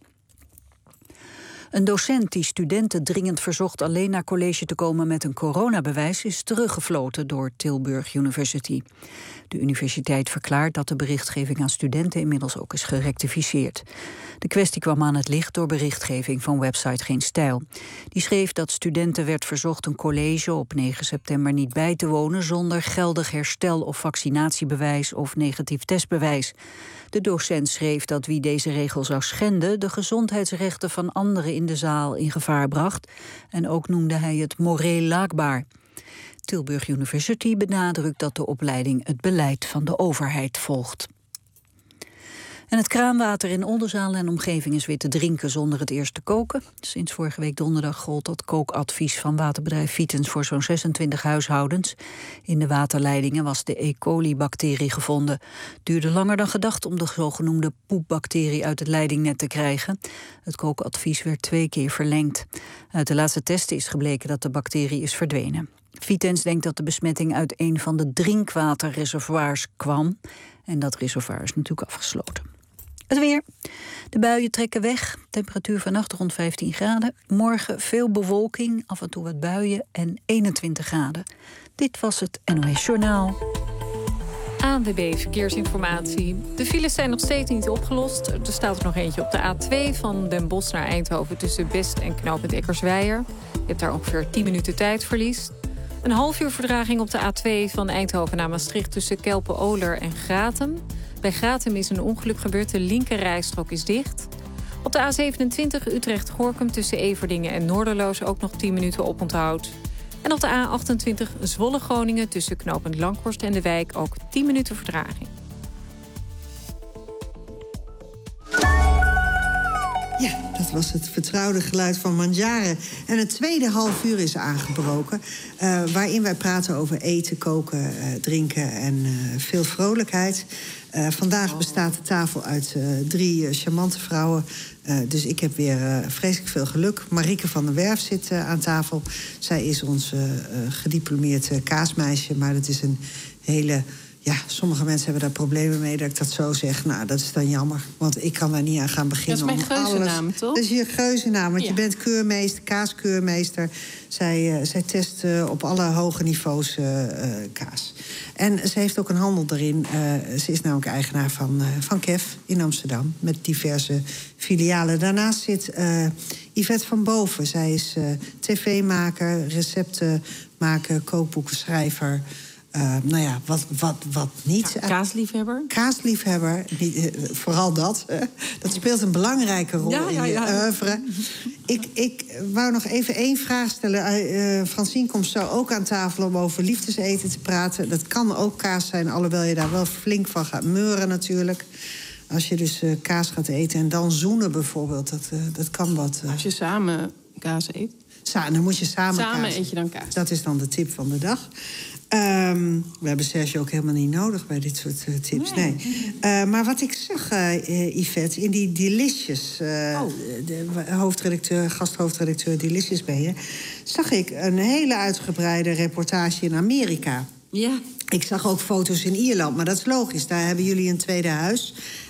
Een docent die studenten dringend verzocht alleen naar college te komen met een coronabewijs is teruggefloten door Tilburg University. De universiteit verklaart dat de berichtgeving aan studenten inmiddels ook is gerectificeerd. De kwestie kwam aan het licht door berichtgeving van website Geen Stijl. Die schreef dat studenten werd verzocht een college op negen september niet bij te wonen zonder geldig herstel- of vaccinatiebewijs of negatief testbewijs. De docent schreef dat wie deze regel zou schenden de gezondheidsrechten van anderen in de zaal in gevaar bracht. En ook noemde hij het moreel laakbaar. Tilburg University benadrukt dat de opleiding het beleid van de overheid volgt. En het kraanwater in Oldenzaal en omgeving is weer te drinken zonder het eerst te koken. Sinds vorige week donderdag gold dat kookadvies van waterbedrijf Vitens voor zo'n zesentwintig huishoudens. In de waterleidingen was de E. coli-bacterie gevonden. Het duurde langer dan gedacht om de zogenoemde poepbacterie uit het leidingnet te krijgen. Het kookadvies werd twee keer verlengd. Uit de laatste testen is gebleken dat de bacterie is verdwenen. Vitens denkt dat de besmetting uit een van de drinkwaterreservoirs kwam. En dat reservoir is natuurlijk afgesloten. Het weer. De buien trekken weg. Temperatuur vannacht rond vijftien graden. Morgen veel bewolking, af en toe wat buien en eenentwintig graden. Dit was het N O S Journaal. A N W B Verkeersinformatie. De files zijn nog steeds niet opgelost. Er staat er nog eentje op de A twee van Den Bosch naar Eindhoven tussen Best en knooppunt Eckersweijer. Je hebt daar ongeveer tien minuten tijdverlies. Een half uur verdraging op de A twee van Eindhoven naar Maastricht tussen Kelpen-Oler en Gratum. Bij Gratum is een ongeluk gebeurd, de linkerrijstrook is dicht. Op de A zevenentwintig Utrecht-Gorkum tussen Everdingen en Noorderloos ook nog tien minuten oponthoud. En op de A achtentwintig Zwolle-Groningen tussen knooppunt Langhorst en de Wijk ook tien minuten vertraging. Ja, dat was het vertrouwde geluid van Mandjaren. En het tweede half uur is aangebroken. Uh, waarin wij praten over eten, koken, uh, drinken en uh, veel vrolijkheid. Uh, vandaag bestaat de tafel uit uh, drie uh, charmante vrouwen. Uh, dus ik heb weer uh, vreselijk veel geluk. Marieke van der Werf zit uh, aan tafel. Zij is ons uh, uh, gediplomeerd uh, kaasmeisje. Maar dat is een hele... Ja, sommige mensen hebben daar problemen mee dat ik dat zo zeg. Nou, dat is dan jammer, want ik kan daar niet aan gaan beginnen. Dat is mijn geuzennaam, toch? Dat is je geuzennaam, want ja. je bent keurmeester, kaaskeurmeester. Zij, uh, zij test uh, op alle hoge niveaus uh, uh, kaas. En ze heeft ook een handel erin. Uh, ze is namelijk eigenaar van, uh, van Kef in Amsterdam, met diverse filialen. Daarnaast zit uh, Yvette van Boven. Zij is uh, tv-maker, receptenmaker, kookboekenschrijver... Uh, nou ja, wat, wat, wat niet. Ja, kaasliefhebber. Kaasliefhebber, uh, vooral dat. Uh, dat speelt een belangrijke rol ja, ja, ja. in je oeuvre. ik, ik wou nog even één vraag stellen. Uh, Francine komt zo ook aan tafel om over liefdeseten te praten. Dat kan ook kaas zijn, alhoewel je daar wel flink van gaat meuren natuurlijk. Als je dus uh, kaas gaat eten en dan zoenen bijvoorbeeld, dat, uh, dat kan wat. Uh... Als je samen kaas eet. Sa- dan moet je samen, samen kaas. eet je dan kaas. Dat is dan de tip van de dag. Um, we hebben Serge ook helemaal niet nodig bij dit soort uh, tips. Nee. nee. Uh, maar wat ik zag, uh, Yvette, in die Delicious... Uh, oh. de hoofdredacteur, gasthoofdredacteur Delicious ben je... zag ik een hele uitgebreide reportage in Amerika. Ja. Ik zag ook foto's in Ierland, maar dat is logisch. Daar hebben jullie een tweede huis.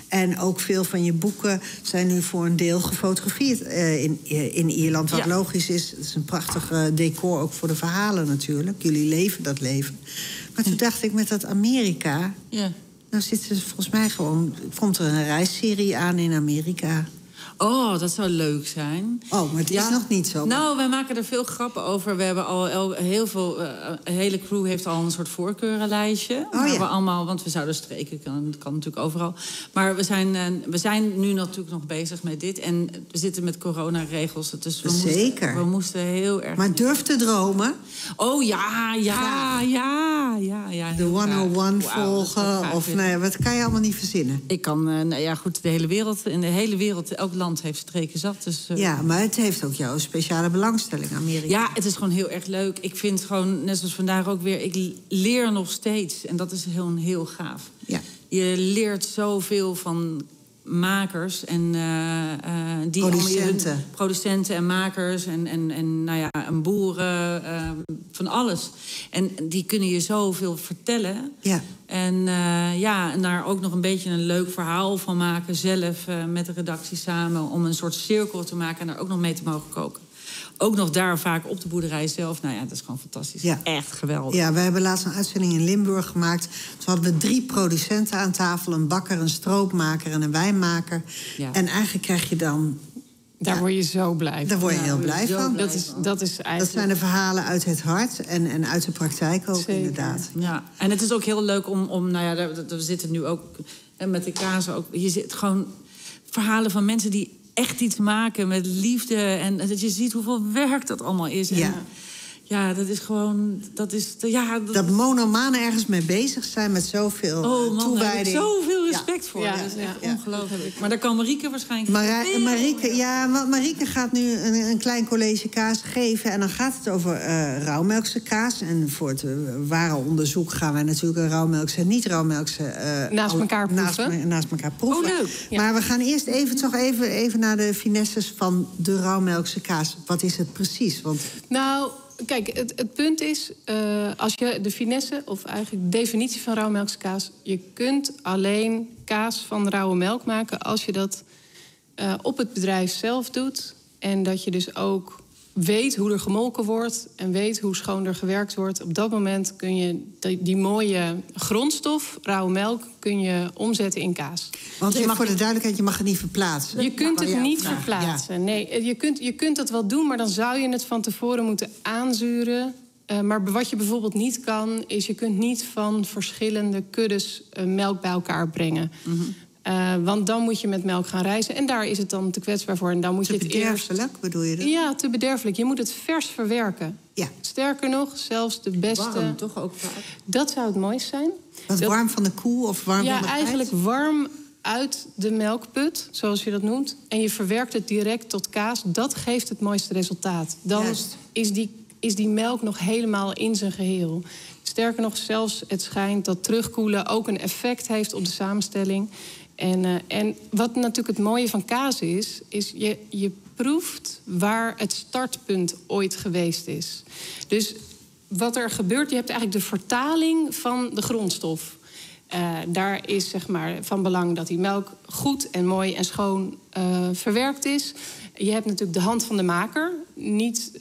En ook veel van je boeken zijn nu voor een deel gefotografeerd uh, in, uh, in Ierland. Wat ja. logisch is, het is een prachtig uh, decor ook voor de verhalen natuurlijk. Jullie leven dat leven. Maar toen dacht ik met dat Amerika... Ja. Nou zit er volgens mij gewoon... Komt er een reisserie aan in Amerika... Oh, dat zou leuk zijn. Oh, maar het is ja. nog niet zo. Nou, wij maken er veel grappen over. We hebben al, al heel veel... Uh, de hele crew heeft al een soort voorkeurenlijstje. Oh, ja. we allemaal, want we zouden streken, kan, dat kan natuurlijk overal. Maar we zijn, uh, we zijn nu natuurlijk nog bezig met dit. En we zitten met coronaregels. Dus we Zeker. Moesten, we moesten heel erg... Maar durf te dromen. Oh, ja, ja, ja, ja. ja de honderdéén volgen. Wow, of nee, wat kan je allemaal niet verzinnen? Ik kan, uh, nou ja, goed, de hele wereld... In de hele wereld, elk land heeft streken zat. Dus, uh... Ja, maar het heeft ook jouw speciale belangstelling, Amerika. Ja, het is gewoon heel erg leuk. Ik vind gewoon, net zoals vandaag ook weer... ik leer nog steeds. En dat is heel, heel gaaf. Ja. Je leert zoveel van makers en uh, uh, die producenten. Hun, producenten en makers en, en, en, nou ja, en boeren, uh, van alles. En die kunnen je zoveel vertellen. Ja. En uh, ja, en daar ook nog een beetje een leuk verhaal van maken zelf uh, met de redactie samen, om een soort cirkel te maken en daar ook nog mee te mogen koken. Ook nog daar vaak op de boerderij zelf. Nou ja, dat is gewoon fantastisch. Ja. Echt geweldig. Ja, we hebben laatst een uitzending in Limburg gemaakt. Toen hadden we drie producenten aan tafel. Een bakker, een stroopmaker en een wijnmaker. Ja. En eigenlijk krijg je dan... Daar ja, word je zo blij van. Daar word je heel blij zo van. Blij dat, is, dat, is eigenlijk... dat zijn de verhalen uit het hart en, en uit de praktijk ook. Zeker. Inderdaad. Ja, en het is ook heel leuk om... om nou ja, we zitten nu ook met de kaas ook... Je zit gewoon verhalen van mensen die echt iets maken met liefde. En dat je ziet hoeveel werk dat allemaal is. Ja. En, ja, dat is gewoon... Dat, is, ja, dat... dat monomanen ergens mee bezig zijn met zoveel oh, man, toewijding. Daar heb ik zoveel respect ja. voor. Ja, dat is echt ja. ongelooflijk. Maar daar kan Marieke waarschijnlijk... Mara Marieke, ja, want Marieke gaat nu een, een klein college kaas geven. En dan gaat het over uh, rauwmelkse kaas. En voor het uh, ware onderzoek gaan wij natuurlijk een rauwmelkse en niet-rauwmelkse... Uh, naast elkaar proeven. Naast, naast elkaar proeven. Oh, leuk. Ja. Maar we gaan eerst even, toch even, even naar de finesses van de rauwmelkse kaas. Wat is het precies? Want... Nou... Kijk, het, het punt is, uh, als je de finesse, of eigenlijk de definitie van rauwmelkse kaas... je kunt alleen kaas van rauwe melk maken als je dat uh, op het bedrijf zelf doet. En dat je dus ook weet hoe er gemolken wordt en weet hoe schoon er gewerkt wordt. Op dat moment kun je die, die mooie grondstof, rauwe melk, kun je omzetten in kaas. Want dus je mag voor de duidelijkheid, je mag het niet verplaatsen. Je kunt het ja, niet ja. verplaatsen. Ja. Nee, je kunt, je kunt dat wel doen, maar dan zou je het van tevoren moeten aanzuren. Uh, maar wat je bijvoorbeeld niet kan, is je kunt niet van verschillende kuddes uh, melk bij elkaar brengen. Mm-hmm. Uh, want dan moet je met melk gaan rijzen. En daar is het dan te kwetsbaar voor. En dan moet te je het bederfelijk, eerst... bedoel je dat? Ja, te bederfelijk. Je moet het vers verwerken. Ja. Sterker nog, zelfs de beste... Warm, toch ook vaak? Dat zou het mooist zijn. Wat dat... warm van de koe of warm ja, van de geit? Ja, eigenlijk warm uit de melkput, zoals je dat noemt. En je verwerkt het direct tot kaas. Dat geeft het mooiste resultaat. Dan Juist. is die, is die melk nog helemaal in zijn geheel. Sterker nog, zelfs het schijnt dat terugkoelen ook een effect heeft op de samenstelling. En, uh, en wat natuurlijk het mooie van kaas is, is je, je proeft waar het startpunt ooit geweest is. Dus wat er gebeurt, je hebt eigenlijk de vertaling van de grondstof. Uh, daar is zeg maar van belang dat die melk goed en mooi en schoon uh, verwerkt is. Je hebt natuurlijk de hand van de maker. Niet,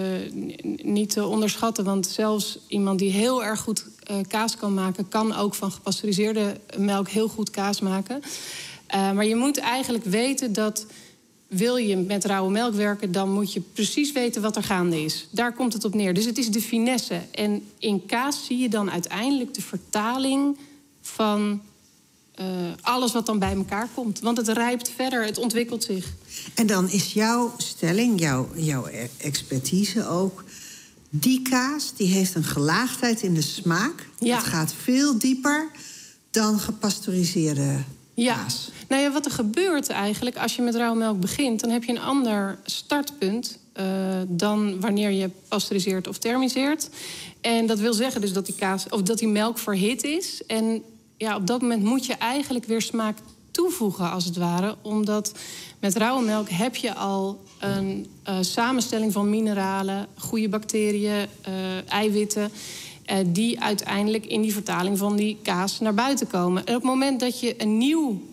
uh, niet te onderschatten, want zelfs iemand die heel erg goed uh, kaas kan maken... kan ook van gepasteuriseerde melk heel goed kaas maken. Uh, maar je moet eigenlijk weten dat... wil je met rauwe melk werken, dan moet je precies weten wat er gaande is. Daar komt het op neer. Dus het is de finesse. En in kaas zie je dan uiteindelijk de vertaling van... Uh, alles wat dan bij elkaar komt. Want het rijpt verder, het ontwikkelt zich. En dan is jouw stelling, jouw, jouw expertise ook... die kaas die heeft een gelaagdheid in de smaak. Ja. Het gaat veel dieper dan gepasteuriseerde ja. kaas. Nou ja, wat er gebeurt eigenlijk als je met rauwe melk begint... dan heb je een ander startpunt uh, dan wanneer je pasteuriseert of thermiseert. En dat wil zeggen dus dat die, kaas, of dat die melk verhit is... En ja, op dat moment moet je eigenlijk weer smaak toevoegen, als het ware. Omdat met rauwe melk heb je al een uh, samenstelling van mineralen... goede bacteriën, uh, eiwitten... Uh, die uiteindelijk in die vertaling van die kaas naar buiten komen. En op het moment dat je een nieuw,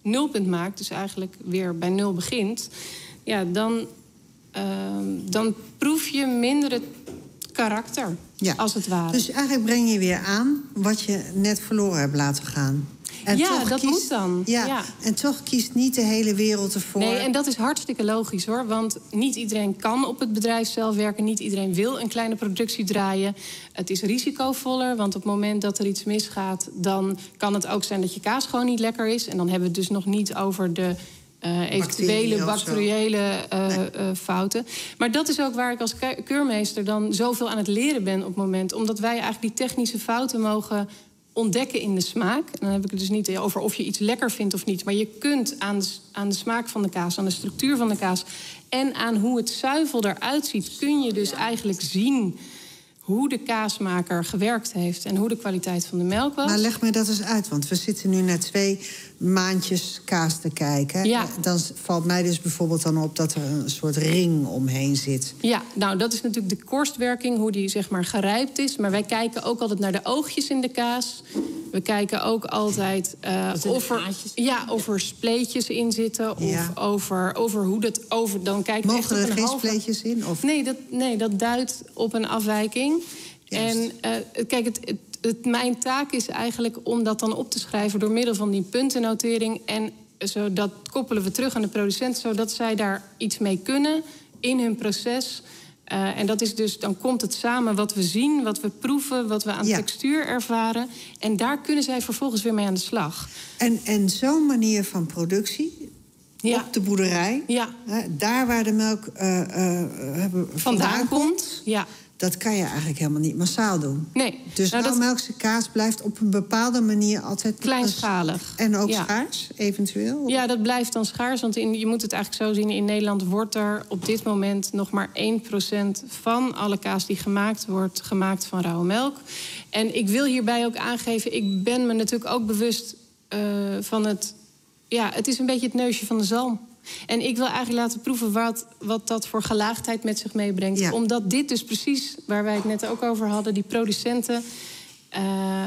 nulpunt maakt, dus eigenlijk weer bij nul begint, ja, dan, uh, dan proef je minder het karakter, ja. als het ware. Dus eigenlijk breng je weer aan wat je net verloren hebt laten gaan. En ja, toch dat kiest, moet dan. Ja, ja. En toch kiest niet de hele wereld ervoor. Nee, en dat is hartstikke logisch, hoor. Want niet iedereen kan op het bedrijf zelf werken. Niet iedereen wil een kleine productie draaien. Het is risicovoller, want op het moment dat er iets misgaat, dan kan het ook zijn dat je kaas gewoon niet lekker is. En dan hebben we het dus nog niet over de uh, eventuele bacteriële uh, nee. uh, fouten. Maar dat is ook waar ik als keurmeester dan zoveel aan het leren ben op het moment. Omdat wij eigenlijk die technische fouten mogen ontdekken in de smaak. En dan heb ik het dus niet over of je iets lekker vindt of niet. Maar je kunt aan de, aan de smaak van de kaas, aan de structuur van de kaas en aan hoe het zuivel eruit ziet, kun je dus eigenlijk zien hoe de kaasmaker gewerkt heeft en hoe de kwaliteit van de melk was. Maar leg me dat eens uit, want we zitten nu naar twee maandjes kaas te kijken. Ja. Dan valt mij dus bijvoorbeeld dan op dat er een soort ring omheen zit. Ja, nou dat is natuurlijk de korstwerking, hoe die zeg maar gerijpt is. Maar wij kijken ook altijd naar de oogjes in de kaas. We kijken ook altijd uh, of, er, ja, of er spleetjes in zitten. Of ja. over, over hoe dat over. Dan kijken we echt Mogen op er een geen halve... spleetjes in? Of? Nee, dat, nee, dat duidt op een afwijking. Juist. En uh, kijk, het, het, het, mijn taak is eigenlijk om dat dan op te schrijven door middel van die puntennotering. En zo, dat koppelen we terug aan de producent, zodat zij daar iets mee kunnen in hun proces. Uh, en dat is dus, dan komt het samen wat we zien, wat we proeven, wat we aan ja. textuur ervaren. En daar kunnen zij vervolgens weer mee aan de slag. En, en zo'n manier van productie ja. op de boerderij, ja. uh, daar waar de melk uh, uh, vandaan, vandaan komt, komt ja. dat kan je eigenlijk helemaal niet massaal doen. Nee. Dus nou, Rauwmelkse dat... kaas blijft op een bepaalde manier altijd kleinschalig. En ook ja. schaars, eventueel? Ja, dat blijft dan schaars. Want in, je moet het eigenlijk zo zien, in Nederland wordt er op dit moment nog maar één procent van alle kaas die gemaakt wordt, gemaakt van rauwe melk. En ik wil hierbij ook aangeven, ik ben me natuurlijk ook bewust uh, van het... Ja, het is een beetje het neusje van de zalm. En ik wil eigenlijk laten proeven wat, wat dat voor gelaagdheid met zich meebrengt. Ja. Omdat dit dus precies, waar wij het net ook over hadden, die producenten uh,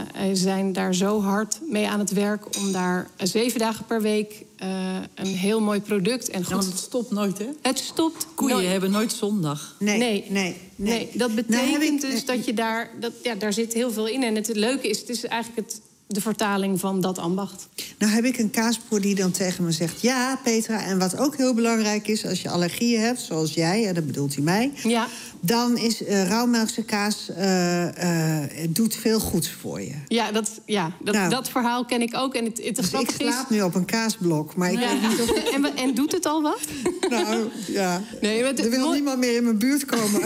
zijn daar zo hard mee aan het werk om daar uh, zeven dagen per week uh, een heel mooi product. En goed, ja, want het stopt nooit, hè? Het stopt Koeien nooit. hebben nooit zondag. Nee, nee, nee. nee. nee. Dat betekent nou, ik, dus dat je daar, dat, ja, daar zit heel veel in. En het leuke is, het is eigenlijk het, de vertaling van dat ambacht. Nou heb ik een kaasboer die dan tegen me zegt... ja, Petra, en wat ook heel belangrijk is... als je allergieën hebt, zoals jij, en dat bedoelt hij mij... Ja. dan is uh, rauwmelkse kaas uh, uh, doet veel goeds voor je. Ja, dat, ja, dat, nou, dat verhaal ken ik ook. En het, het dus ik slaap is... nu op een kaasblok, maar ik ja. weet niet of... en, en doet het al wat? Nou, ja. Nee, maar er wil mooi... niemand meer in mijn buurt komen.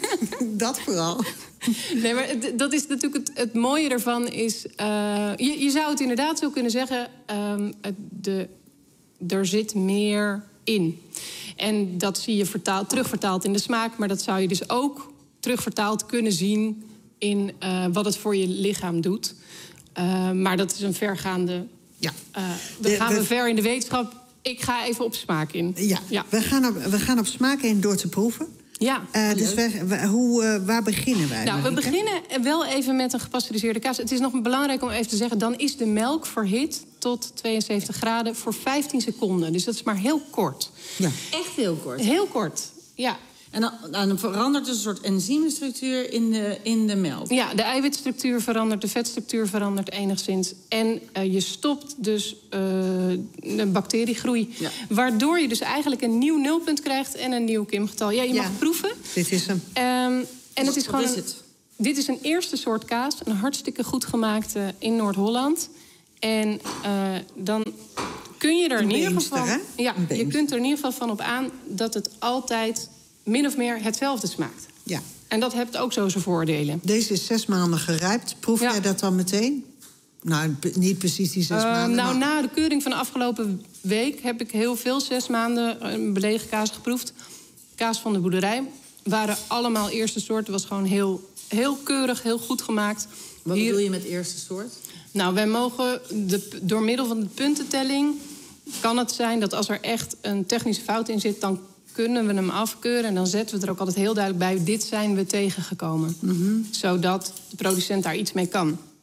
Dat vooral. Nee, maar het, dat is natuurlijk het, het mooie ervan is... Uh, je, je zou het inderdaad zo kunnen zeggen... Um, de, er zit meer in. En dat zie je vertaald, terugvertaald in de smaak... maar dat zou je dus ook terugvertaald kunnen zien... in uh, wat het voor je lichaam doet. Uh, maar dat is een vergaande... Ja. Uh, dan gaan we ver in de wetenschap. Ik ga even op smaak in. Ja, ja. We, gaan op, we gaan op smaak in door te proeven. Ja. Uh, dus we, we, hoe, uh, waar beginnen wij? Nou, we beginnen wel even met een gepasteuriseerde kaas. Het is nog belangrijk om even te zeggen... dan is de melk verhit tot tweeënzeventig graden voor vijftien seconden. Dus dat is maar heel kort. Ja. Echt heel kort? Heel kort, ja. En dan, dan verandert dus een soort enzymstructuur in de, in de melk? Ja, de eiwitstructuur verandert, de vetstructuur verandert enigszins. En uh, je stopt dus uh, de bacteriegroei. Ja. Waardoor je dus eigenlijk een nieuw nulpunt krijgt en een nieuw Kim-getal. Ja, je ja. mag proeven. Dit is hem. Um, en het is Wat gewoon is een, het? Dit is een eerste soort kaas, een hartstikke goed gemaakte in Noord-Holland. En uh, dan kun je er een in ieder beemster, geval... Hè? Ja, je kunt er in ieder geval van op aan dat het altijd... min of meer hetzelfde smaakt. Ja. En dat heeft ook zo zijn voordelen. Deze is zes maanden gerijpt. Proef ja. jij dat dan meteen? Nou, niet precies die zes uh, maanden. Nou, maar... na de keuring van de afgelopen week... heb ik heel veel zes maanden een belegen kaas geproefd. Kaas van de boerderij. Waren allemaal eerste soort. Het was gewoon heel, heel keurig, heel goed gemaakt. Wat Hier... bedoel je met eerste soort? Nou, wij mogen de, door middel van de puntentelling... kan het zijn dat als er echt een technische fout in zit... dan kunnen we hem afkeuren en dan zetten we er ook altijd heel duidelijk bij... dit zijn we tegengekomen, mm-hmm. zodat de producent daar iets mee kan.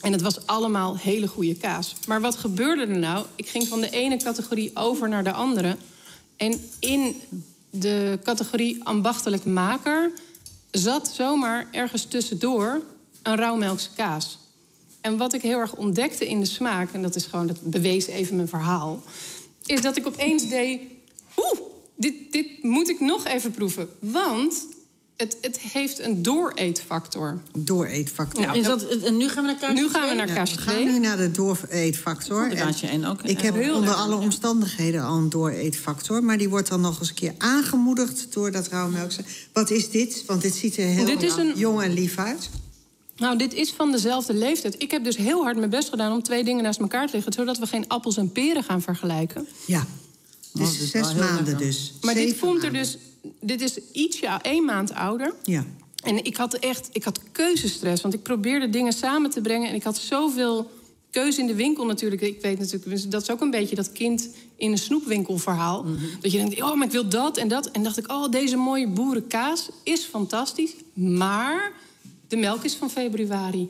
En het was allemaal hele goede kaas. Maar wat gebeurde er nou? Ik ging van de ene categorie over naar de andere. En in de categorie ambachtelijk maker zat zomaar ergens tussendoor een rauwmelkse kaas. En wat ik heel erg ontdekte in de smaak, en dat is gewoon, dat bewees even mijn verhaal, is dat ik opeens deed, oeh, dit, dit moet ik nog even proeven. Want het, het heeft een dooreetfactor. Dooreetfactor. Nou, is dat, en nu gaan we naar kaasje Nu gaan we naar Ja, kaasje we gaan twee. nu naar de dooreetfactor. De kaasje één ook. Ik heb Heel onder erg, alle ja. omstandigheden al een dooreetfactor. Maar die wordt dan nog eens een keer aangemoedigd door dat rauwmelkse. Wat is dit? Want dit ziet er heel Dit is een- jong en lief uit. Nou, dit is van dezelfde leeftijd. Ik heb dus heel hard mijn best gedaan om twee dingen naast elkaar te leggen, zodat we geen appels en peren gaan vergelijken. Ja, het is Oh, dat is zes wel heel maanden lekker. dus. Maar dit Zeven komt er maanden. dus. Dit is ietsje één maand ouder. Ja. En ik had echt, ik had keuzestress, want ik probeerde dingen samen te brengen en ik had zoveel keuze in de winkel natuurlijk. Ik weet natuurlijk, dat is ook een beetje dat kind in een snoepwinkelverhaal. Mhm. Dat je denkt, oh, maar ik wil dat en dat. En dacht ik, oh, deze mooie boerenkaas is fantastisch. Maar de melk is van februari.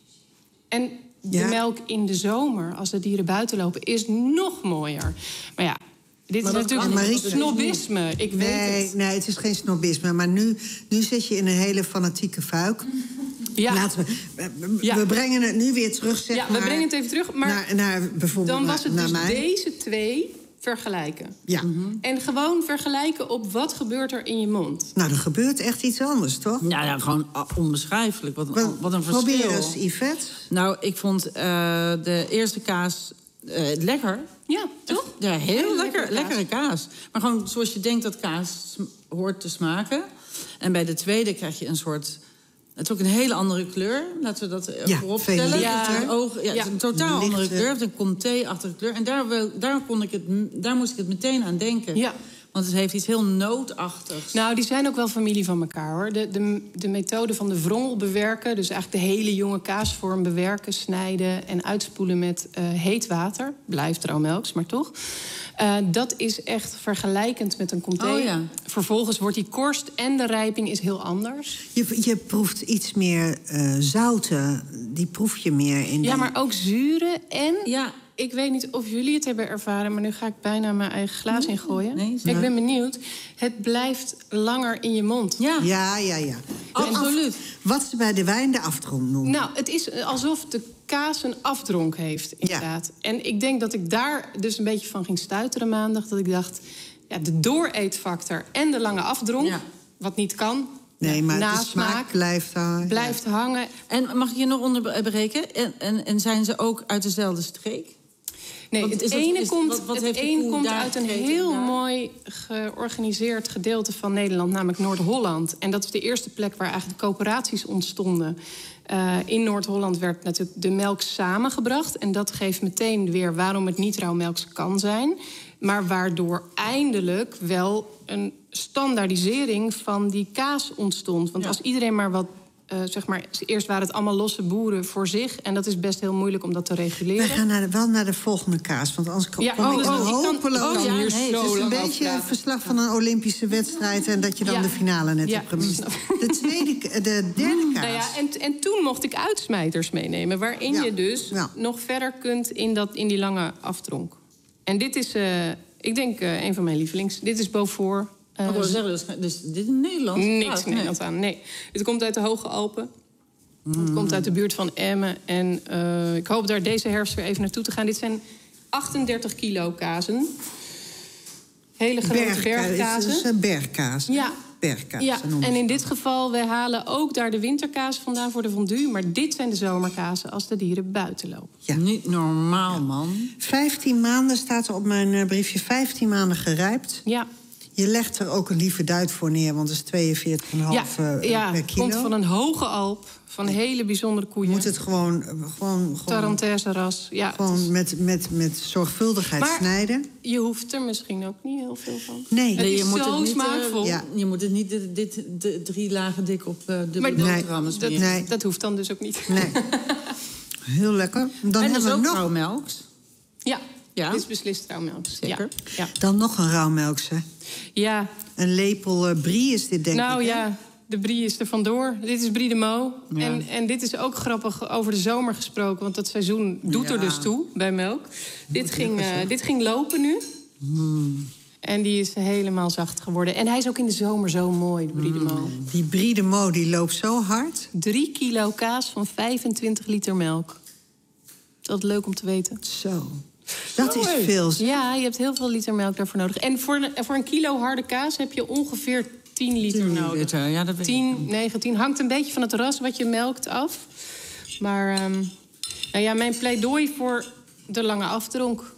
En de Ja. melk in de zomer, als de dieren buiten lopen, is nog mooier. Maar ja, dit Maar is dat natuurlijk kan niet. snobisme. Ik weet Nee, het. nee, het is geen snobisme. Maar nu, nu zit je in een hele fanatieke fuik. Ja. Laten we, we, Ja. we brengen het nu weer terug, zeg Ja, we maar, brengen het even terug. Maar naar, naar bijvoorbeeld dan was het naar dus mij. deze twee vergelijken. Ja. En gewoon vergelijken op wat gebeurt er in je mond. Nou, er gebeurt echt iets anders, toch? Ja, ja, gewoon ah, onbeschrijfelijk. Wat, Wat- wat een verschil. probeer eens, Yvette. Nou, ik vond eh, de eerste kaas eh, lekker. Ja, toch? Ja, heel, Hele lekker, lekkere kaas. lekkere kaas. Maar gewoon zoals je denkt dat kaas sm- hoort te smaken. En bij de tweede krijg je een soort... Het is ook een hele andere kleur. Laten we dat eh, Ja, voorop veel stellen. lichter. Het, oog, ja, het is een totaal Lichter. andere kleur. Het is een comté-achtige kleur. En daar, wil- daar, kon ik het, daar moest ik het meteen aan denken. Ja. Want het heeft iets heel nootachtigs. Nou, die zijn ook wel familie van elkaar, hoor. De, de, de methode van de wrongel bewerken, dus eigenlijk de hele jonge kaasvorm bewerken, snijden en uitspoelen met eh, heet water. Blijft rauwmelks, maar toch. Eh, dat is echt vergelijkend met een comté. Oh, ja. Vervolgens wordt die korst en de rijping is heel anders. Je, je proeft iets meer eh, zouten. Die proef je meer in. Ja, die- maar ook zuren en... Ja. Ik weet niet of jullie het hebben ervaren, maar nu ga ik bijna mijn eigen glaas ingooien. Nee, ik zeg. ben benieuwd. Het blijft langer in je mond. Ja, Ja, ja, ja. absoluut. Wat ze bij de wijn de afdronk noemen. Nou, het is alsof de kaas een afdronk heeft, inderdaad. En ik denk dat ik daar dus een beetje van ging stuiteren maandag. Dat ik dacht, ja, de dooreetfactor en de lange afdronk, Ja. wat niet kan, Nee, maar de nasmaak, smaak blijft daar. blijft hangen. En mag ik je nog onderbreken? En, en, en zijn ze ook uit dezelfde streek? Nee, Want het is dat- ene is- komt, wat- wat het heeft de een koe komt daar uit een gegeten heel en daar? mooi georganiseerd gedeelte van Nederland, namelijk Noord-Holland. En dat is de eerste plek waar eigenlijk de coöperaties ontstonden. Uh, in Noord-Holland werd natuurlijk de melk samengebracht. En dat geeft meteen weer waarom het niet rauwmelks kan zijn. Maar waardoor eindelijk wel een standaardisering van die kaas ontstond. Want Ja. als iedereen maar wat... Uh, zeg maar, eerst waren het allemaal losse boeren voor zich. En dat is best heel moeilijk om dat te reguleren. Wij gaan naar de, wel naar de volgende kaas. Want anders kom Ja, kom oh, ik oh, een ik kan- hopeloos... oh, ja, nee, nee, het zo is een lang over beetje een praten. verslag van een Olympische wedstrijd... en dat je dan Ja. de finale net Ja, hebt gemist. snap De, tweede, de derde kaas. Nou ja, en, en toen mocht ik uitsmijters meenemen. Waarin Ja. je dus Ja. nog verder kunt in, dat, in die lange afdronk. En dit is, uh, ik denk, uh, een van mijn lievelings. Dit is Beaufort. Uh, Ik wil zeggen, dus, dus dit is Nederland? niks Ah, Nederlands aan, nee. Het komt uit de Hoge Alpen. Mm. Het komt uit de buurt van Emmen. En uh, ik hoop daar deze herfst weer even naartoe te gaan. Dit zijn achtendertig kilo kazen. Hele grote Bergka- bergkazen. Het is een bergkaas. Ja. Bergkaas. Ja, noemen en ze in dat. dit geval, we halen ook daar de winterkaas vandaan voor de fondue. Maar dit zijn de zomerkazen als de dieren buiten lopen. Ja. Niet normaal, man. vijftien maanden staat er op mijn eh, briefje. vijftien maanden gerijpt. Ja, Je legt er ook een lieve duit voor neer, want dat is tweeënveertig komma ja, vijf eh, ja per het kilo. komt van een hoge alp, van hele bijzondere Je koeien. moet het gewoon, gewoon, gewoon, Tarentaise ras. Ja, het gewoon is- met, met, met zorgvuldigheid Maar- snijden. je hoeft er misschien ook niet heel veel van. Nee. Het Nee, is je moet zo het niet, eh, smaakvol. ja. Je moet het niet dit, dit, de drie lagen dik op uh, de Maar boterhammen dat, smeren. Nee. dat hoeft dan dus ook niet. Nee. Heel lekker. Dan En dat is hebben ook we nog, rauwmelks. Ja, Ja? dit is beslist rauwmelk. Zeker. Ja, dan nog een rauwmelkse. ja. Een lepel eh, brie is dit, denk nou ik. hè? ja, de brie is er vandoor. Dit is Brie de Meaux. Ja. En, en dit is ook grappig over de zomer gesproken. Want dat seizoen doet ja. er dus toe bij melk. Dit ging, uh, dit ging lopen nu. Mm. En die is helemaal zacht geworden. En hij is ook in de zomer zo mooi, de Brie de Meaux. Mm. Die Brie de Meaux die loopt zo hard. Drie kilo kaas van vijfentwintig liter melk. Dat is leuk om te weten. Zo. Dat is veel. Ja, je hebt heel veel liter melk daarvoor nodig. En voor, voor een kilo harde kaas heb je ongeveer tien liter nodig. Liter, ja, dat weet tien, negentien. Hangt een beetje van het ras wat je melkt af. Maar um, nou ja, mijn pleidooi voor de lange afdronk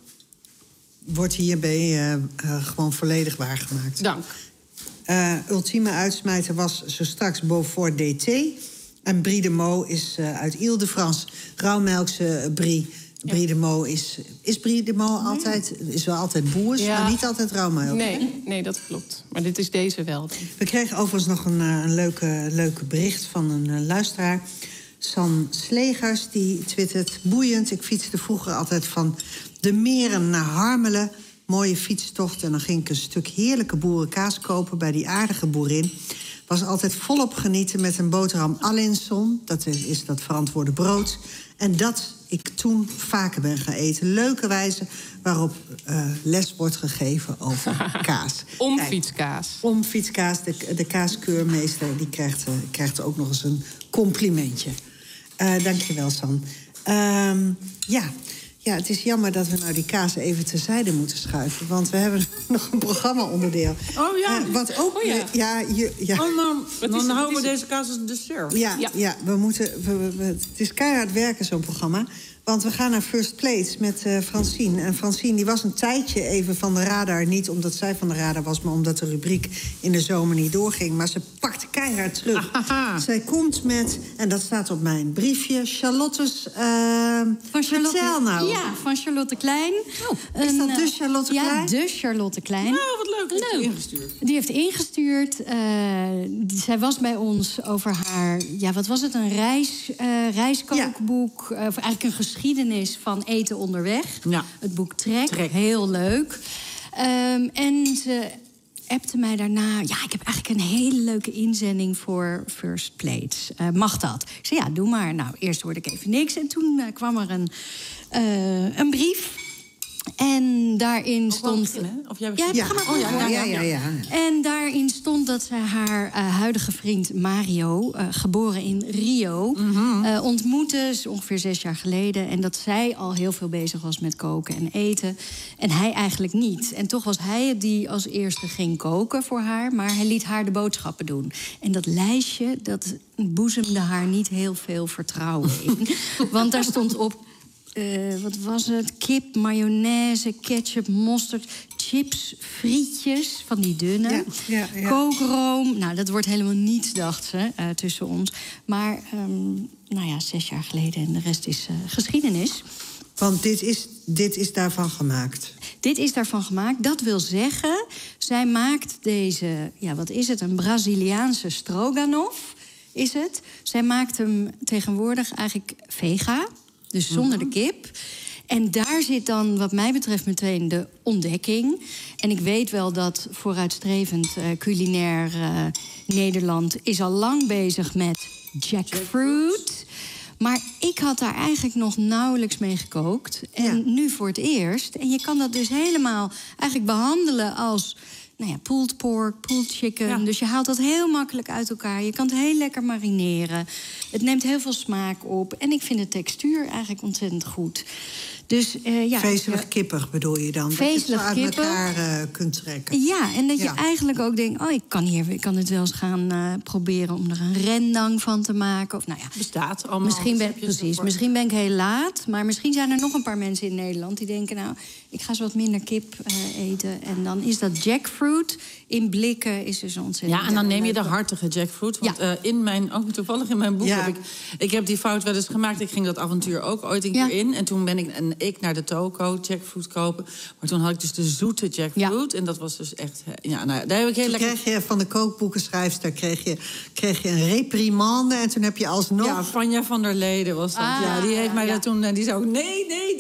wordt hierbij uh, uh, gewoon volledig waargemaakt. Dank. Uh, ultieme uitsmijter was zo straks Beaufort D T. En Brie de Meaux is uh, uit Ile-de-France. Rauwmelkse Brie. Brie ja. de Meaux is... Is Brie de Meaux nee. altijd... Is wel altijd boers, ja. maar niet altijd rauwmelk. Nee, nee, dat klopt. Maar dit is deze wel. We kregen overigens nog een, een leuke, leuke bericht van een uh, luisteraar. San Slegers, die twittert... Boeiend, ik fietste vroeger altijd van de meren naar Harmelen. Mooie fietstocht. En dan ging ik een stuk heerlijke boerenkaas kopen bij die aardige boerin. Was altijd volop genieten met een boterham Alinson. Dat is dat verantwoorde brood. En dat ik toen vaker ben gaan eten. Leuke wijze waarop uh, les wordt gegeven over kaas. Omfietskaas. Omfietskaas. De, de kaaskeurmeester die krijgt, uh, krijgt ook nog eens een complimentje. Uh, Dank je wel, San. Uh, ja... Ja, het is jammer dat we nou die kaas even terzijde moeten schuiven. Want we hebben nog een programma-onderdeel. Oh ja. Uh, wat ook... Oh, ja. Ja, je, ja. Oh, dan dan houden we deze kaas als dessert. Ja, ja. ja we moeten... We, we, we, het is keihard werken, zo'n programma. Want we gaan naar First Plates met uh, Francine. En Francine die was een tijdje even van de radar. Niet omdat zij van de radar was, maar omdat de rubriek in de zomer niet doorging. Maar ze pakte keihard terug. Ahaha. Zij komt met, en dat staat op mijn briefje... Charlotte's... Uh, van Charlotte, vertel nou. Ja, van Charlotte Klein. Oh, is dat de Charlotte ja, Klein? Ja, de Charlotte Klein. Nou, wat leuk. Die heeft ingestuurd. Die heeft ingestuurd. Uh, die, zij was bij ons over haar... Ja, wat was het? Een reis, uh, reiskookboek. Ja. Uh, of eigenlijk een geschiedenis van eten onderweg. Ja. Het boek Trek. Trek. Heel leuk. Um, en ze appte mij daarna... Ja, ik heb eigenlijk een hele leuke inzending voor First Plates. Uh, mag dat? Ik zei, ja, doe maar. Nou, eerst hoorde ik even niks. En toen uh, kwam er een, uh, een brief... En daarin of stond... Beginnen, of jij ja, ja. Oh, ja, ja, ja, ja, ja. En daarin stond dat zij haar uh, huidige vriend Mario, uh, geboren in Rio, mm-hmm. uh, ontmoette, ongeveer zes jaar geleden. En dat zij al heel veel bezig was met koken en eten. En hij eigenlijk niet. En toch was hij het die als eerste ging koken voor haar. Maar hij liet haar de boodschappen doen. En dat lijstje, dat boezemde haar niet heel veel vertrouwen in. Want daar stond op... Uh, wat was het? Kip, mayonaise, ketchup, mosterd, chips, frietjes, van die dunne. Ja, ja, ja. Kookroom. Nou, dat wordt helemaal niets, dacht ze, uh, tussen ons. Maar, um, nou ja, zes jaar geleden en de rest is uh, geschiedenis. Want dit is, dit is daarvan gemaakt? Dit is daarvan gemaakt. Dat wil zeggen, zij maakt deze, ja, wat is het? Een Braziliaanse stroganoff, is het. Zij maakt hem tegenwoordig eigenlijk vega... Dus zonder de kip. En daar zit dan, wat mij betreft, meteen de ontdekking. En ik weet wel dat vooruitstrevend uh, culinair uh, Nederland... is al lang bezig met jackfruit. Maar ik had daar eigenlijk nog nauwelijks mee gekookt. En ja. nu voor het eerst. En je kan dat dus helemaal eigenlijk behandelen als... Nou ja, pulled pork, pulled chicken. Ja. Dus je haalt dat heel makkelijk uit elkaar. Je kan het heel lekker marineren. Het neemt heel veel smaak op. En ik vind de textuur eigenlijk ontzettend goed. Dus, uh, ja, Vezelig kippig bedoel je dan? Vezelig dat je het kippig. uit elkaar uh, kunt trekken. Ja, en dat je ja. eigenlijk ook denkt... oh, ik kan, hier, ik kan het wel eens gaan uh, proberen om er een rendang van te maken. Of, nou ja, bestaat allemaal. Misschien ben, precies, misschien ben ik heel laat. Maar misschien zijn er nog een paar mensen in Nederland die denken... nou, ik ga eens wat minder kip uh, eten. En dan is dat jackfruit in blikken is dus ontzettend... Ja, en dan neem je de hartige jackfruit. Want ja. uh, in mijn, ook toevallig in mijn boek ja. heb ik... ik heb die fout wel eens gemaakt. Ik ging dat avontuur ook ooit een ja. keer in. En toen ben ik, en ik naar de toko jackfruit kopen. Maar toen had ik dus de zoete jackfruit. Ja. En dat was dus echt... Ja, nou, daar heb ik heel toen lekker... kreeg je van de kookboekenschrijfster kreeg je, kreeg je een reprimande. En toen heb je alsnog... Ja, Vanja van der Leden was dat. Ah, ja, die heeft mij ja. dat toen... Die zei ook, nee, nee,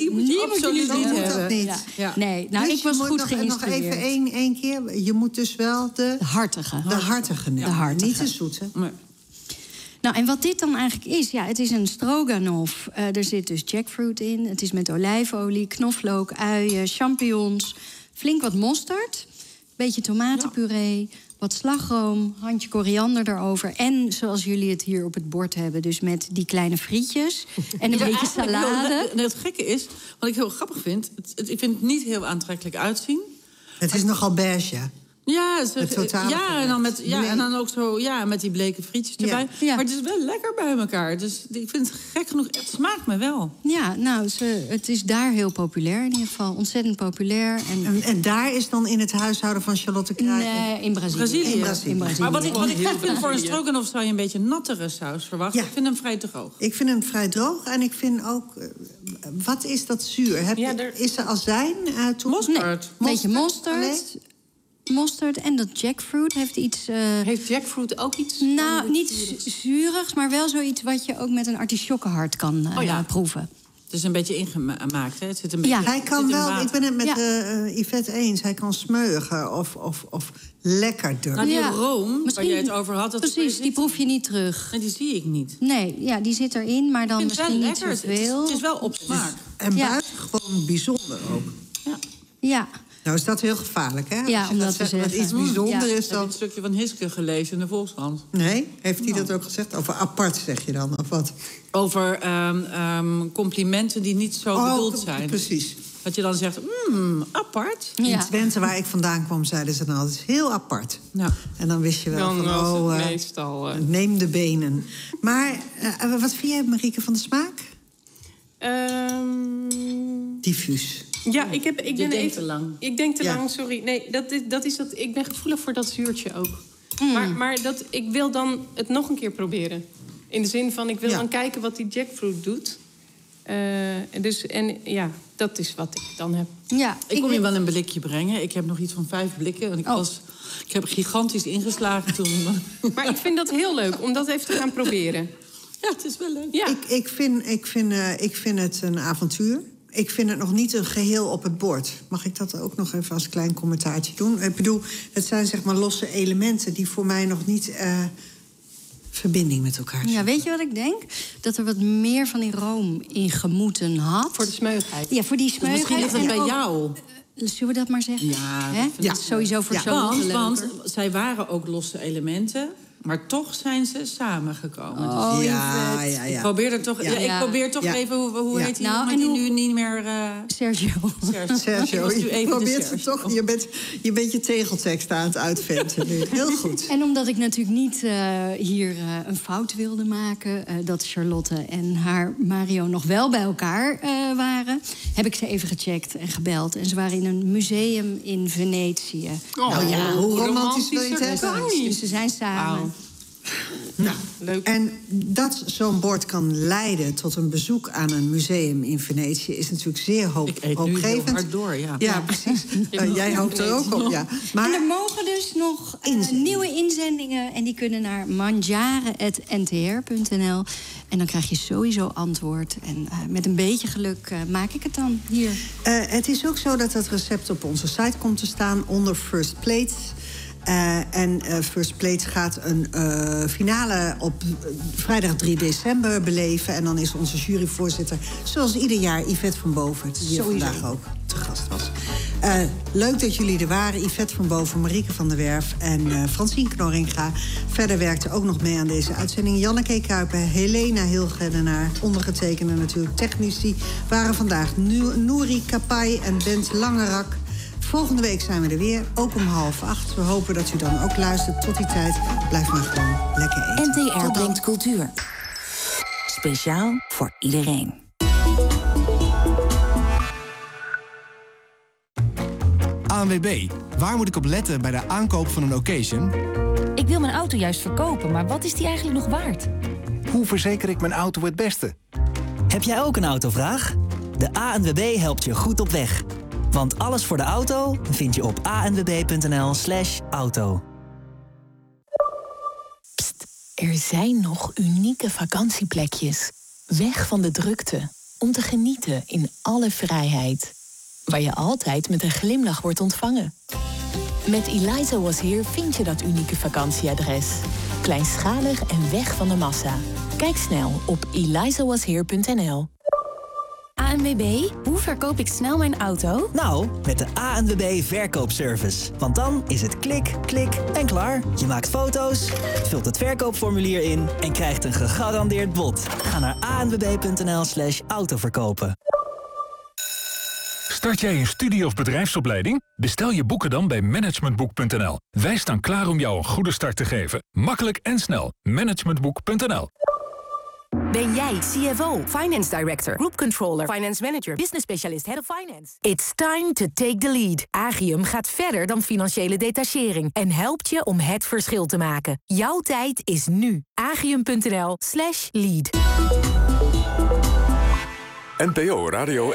die moet je absoluut niet niet hebben. hebben. Dat niet. Ja. Ja. Nee, nou, Dus ik was je moet goed nog, geïnstrueerd. nog even één, één keer. Je moet dus wel de... De hartige. De hartige nemen. De hartige. Niet de zoete. Nee. Nou, en wat dit dan eigenlijk is, ja, het is een stroganoff. Uh, er zit dus jackfruit in. Het is met olijfolie, knoflook, uien, champignons, flink wat mosterd, beetje tomatenpuree, wat slagroom, handje koriander erover. En zoals jullie het hier op het bord hebben, dus met die kleine frietjes en een Ja, beetje eigenlijk salade. Heel, het gekke is, wat ik heel grappig vind, het, het, ik vind het niet heel aantrekkelijk uitzien. Het is nogal beige, ja. Ja, ze, Het totale ja, en dan met, ja, Nee. en dan ook zo, ja, met die bleke frietjes erbij. Ja. Ja. Maar het is wel lekker bij elkaar. Dus ik vind het gek genoeg, het smaakt me wel. Ja, nou, ze, het is daar heel populair in ieder geval. Ontzettend populair. En, En, en daar is dan in het huishouden van Charlotte Kruijf... nee, in Brazilië. Brazilië. In Brazilië. In Brazilië. Maar wat ik, wat ik gek vind voor een Brazilië. stroganoff zou je een beetje nattere saus verwachten. Ja. Ik vind hem vrij droog. Ik vind hem vrij droog en ik vind ook... eh, wat is dat zuur? Heb je, Ja, er- Is er azijn uh, toe? Mosterd. Een beetje Mosterd? mosterd. Mosterd en dat jackfruit heeft iets... uh, Heeft jackfruit ook iets? nou, niet zu- zuurigs, maar wel zoiets wat je ook met een artichokkenhart kan uh, Oh ja. proeven. Het is een beetje ingemaakt, hè? Het zit een beetje, Ja. Hij het kan zit in wel, water. ik ben het met Ja. uh, Yvette eens... hij kan smeugen of, of, of lekkerder. Nou, die Ja. room waar Misschien- jij het over had... Dat Precies, die proef je niet terug. Nee, die zie ik niet. Nee, ja, die zit erin, maar dan Ik vind het wel misschien niet lekker. Het is, zoveel. het is wel op smaak. En Ja. buitengewoon bijzonder ook. Ja, Nou is dat heel gevaarlijk, hè? Ja, Als je om dat dat te zegt, wat zeggen. iets bijzonder Ja. is Ik heb dan... een stukje van Hiske gelezen in de Volkskrant. Nee? Heeft hij dat ook gezegd? Over apart zeg je dan, of wat? Over ehm, ehm, complimenten die niet zo Oh, bedoeld zijn. Precies. Dat je dan zegt, mmm, apart. In ja. Twente, waar ik vandaan kwam, zeiden ze dan altijd heel apart. Ja. En dan wist je wel Dan van, was het oh, eh, meestal... eh, neem de benen. Maar eh, wat vind jij, Marieke, van de smaak? ehm, Diffuus. ja, ik, heb, ik Je ben denkt even... te lang. Ik denk te Ja. lang, sorry. Nee, dat is, dat is dat, ik ben gevoelig voor dat zuurtje ook. Maar, maar dat, ik wil dan het nog een keer proberen. In de zin van, ik wil Ja. dan kijken wat die jackfruit doet. Eh, en dus, en ja, dat is wat ik dan heb. ja. Ik kom je wel een blikje brengen. Ik heb nog iets van vijf blikken. En ik, Oh. was, ik heb gigantisch ingeslagen toen. Maar ik vind dat heel leuk om dat even te gaan proberen. Ja, het is wel leuk. Ja. Ik, ik, vind, ik, vind, eh, ik vind het een avontuur. Ik vind het nog niet een geheel op het bord. Mag ik dat ook nog even als klein commentaartje doen? Ik bedoel, het zijn zeg maar losse elementen... die voor mij nog niet eh, verbinding met elkaar Ja, weet je wat ik denk? Dat er wat meer van die room in gemoeten had. Voor de smeugheid. Ja, voor die Dus smeugheid. misschien ligt het en bij ook- jou. Zullen we dat maar zeggen? Ja, Hè? dat vind Dat is sowieso voor Ja. Charlotte Want, leuker. want zij waren ook losse elementen. Maar toch zijn ze samengekomen. Oh, Dus ja, Yvette. ja, ik ja. probeer er toch, Ja. ja. ik Ja. probeer toch Ja. even, hoe, hoe Ja. heet die Nou, jongen en die hoe- nu niet meer... eh, Sergio. Sergio. Sergio, Was nu je even de probeert het Sergio. toch... Je bent, je bent je tegeltekst aan het uitventen nu. Heel goed. En omdat ik natuurlijk niet eh, hier eh, een fout wilde maken... eh, dat Charlotte en haar Mario nog wel bij elkaar eh, waren... heb ik ze even gecheckt en gebeld. En ze waren in een museum in Venetië. Nou ja, hoe romantisch wil je het romantischer hebben? kan niet. Dus ze zijn samen. Wauw. Nou, Leuk. en dat zo'n bord kan leiden tot een bezoek aan een museum in Venetië... is natuurlijk zeer hoop, Ik eet nu heel hoopgevend. hard door, ja. Ja, precies. Uh, jij hoopt er ook op, ja. Maar En er mogen dus nog eh, Inzendingen. nieuwe inzendingen... en die kunnen naar mangiare punt n t r punt n l. En dan krijg je sowieso antwoord. En uh, met een beetje geluk uh, maak ik het dan hier. Uh, het is ook zo dat het recept op onze site komt te staan onder First Plates. Uh, en uh, First Plates gaat een uh, finale op uh, vrijdag drie december beleven. En dan is onze juryvoorzitter, zoals ieder jaar, Yvette van Boven... die hier Sowieso. vandaag ook te gast was. Uh, leuk dat jullie er waren. Yvette van Boven, Marieke van der Werf en uh, Francine Knorringa. Verder werkte ook nog mee aan deze uitzending Janneke Kuipen, Helena Hilgedenaar, ondergetekende natuurlijk technici... waren vandaag Nu- Nouri Kapai en Bent Langerak. Volgende week zijn we er weer, ook om half acht. We hopen dat u dan ook luistert. Tot die tijd, blijf maar gewoon lekker eten. N T R Tot dan. brengt cultuur. Speciaal voor iedereen. A N W B, waar moet ik op letten bij de aankoop van een occasion? Ik wil mijn auto juist verkopen, maar wat is die eigenlijk nog waard? Hoe verzeker ik mijn auto het beste? Heb jij ook een autovraag? De A N W B helpt je goed op weg. Want alles voor de auto vind je op a n w b punt n l slash auto. Pst, er zijn nog unieke vakantieplekjes. Weg van de drukte. Om te genieten in alle vrijheid. Waar je altijd met een glimlach wordt ontvangen. Met Eliza Was Here vind je dat unieke vakantieadres. Kleinschalig en weg van de massa. Kijk snel op eliza was here punt n l. A N W B, hoe verkoop ik snel mijn auto? Nou, met de A N W B Verkoopservice. Want dan is het klik, klik en klaar. Je maakt foto's, vult het verkoopformulier in en krijgt een gegarandeerd bod. Ga naar a n w b punt n l slash autoverkopen. Start jij een studie- of bedrijfsopleiding? Bestel je boeken dan bij managementboek punt n l. Wij staan klaar om jou een goede start te geven. Makkelijk en snel. managementboek punt n l. Ben jij C F O, Finance Director, Group Controller, Finance Manager, Business Specialist, Head of Finance? It's time to take the lead. Agium gaat verder dan financiële detachering en helpt je om het verschil te maken. Jouw tijd is nu. agium punt n l slash lead. N P O Radio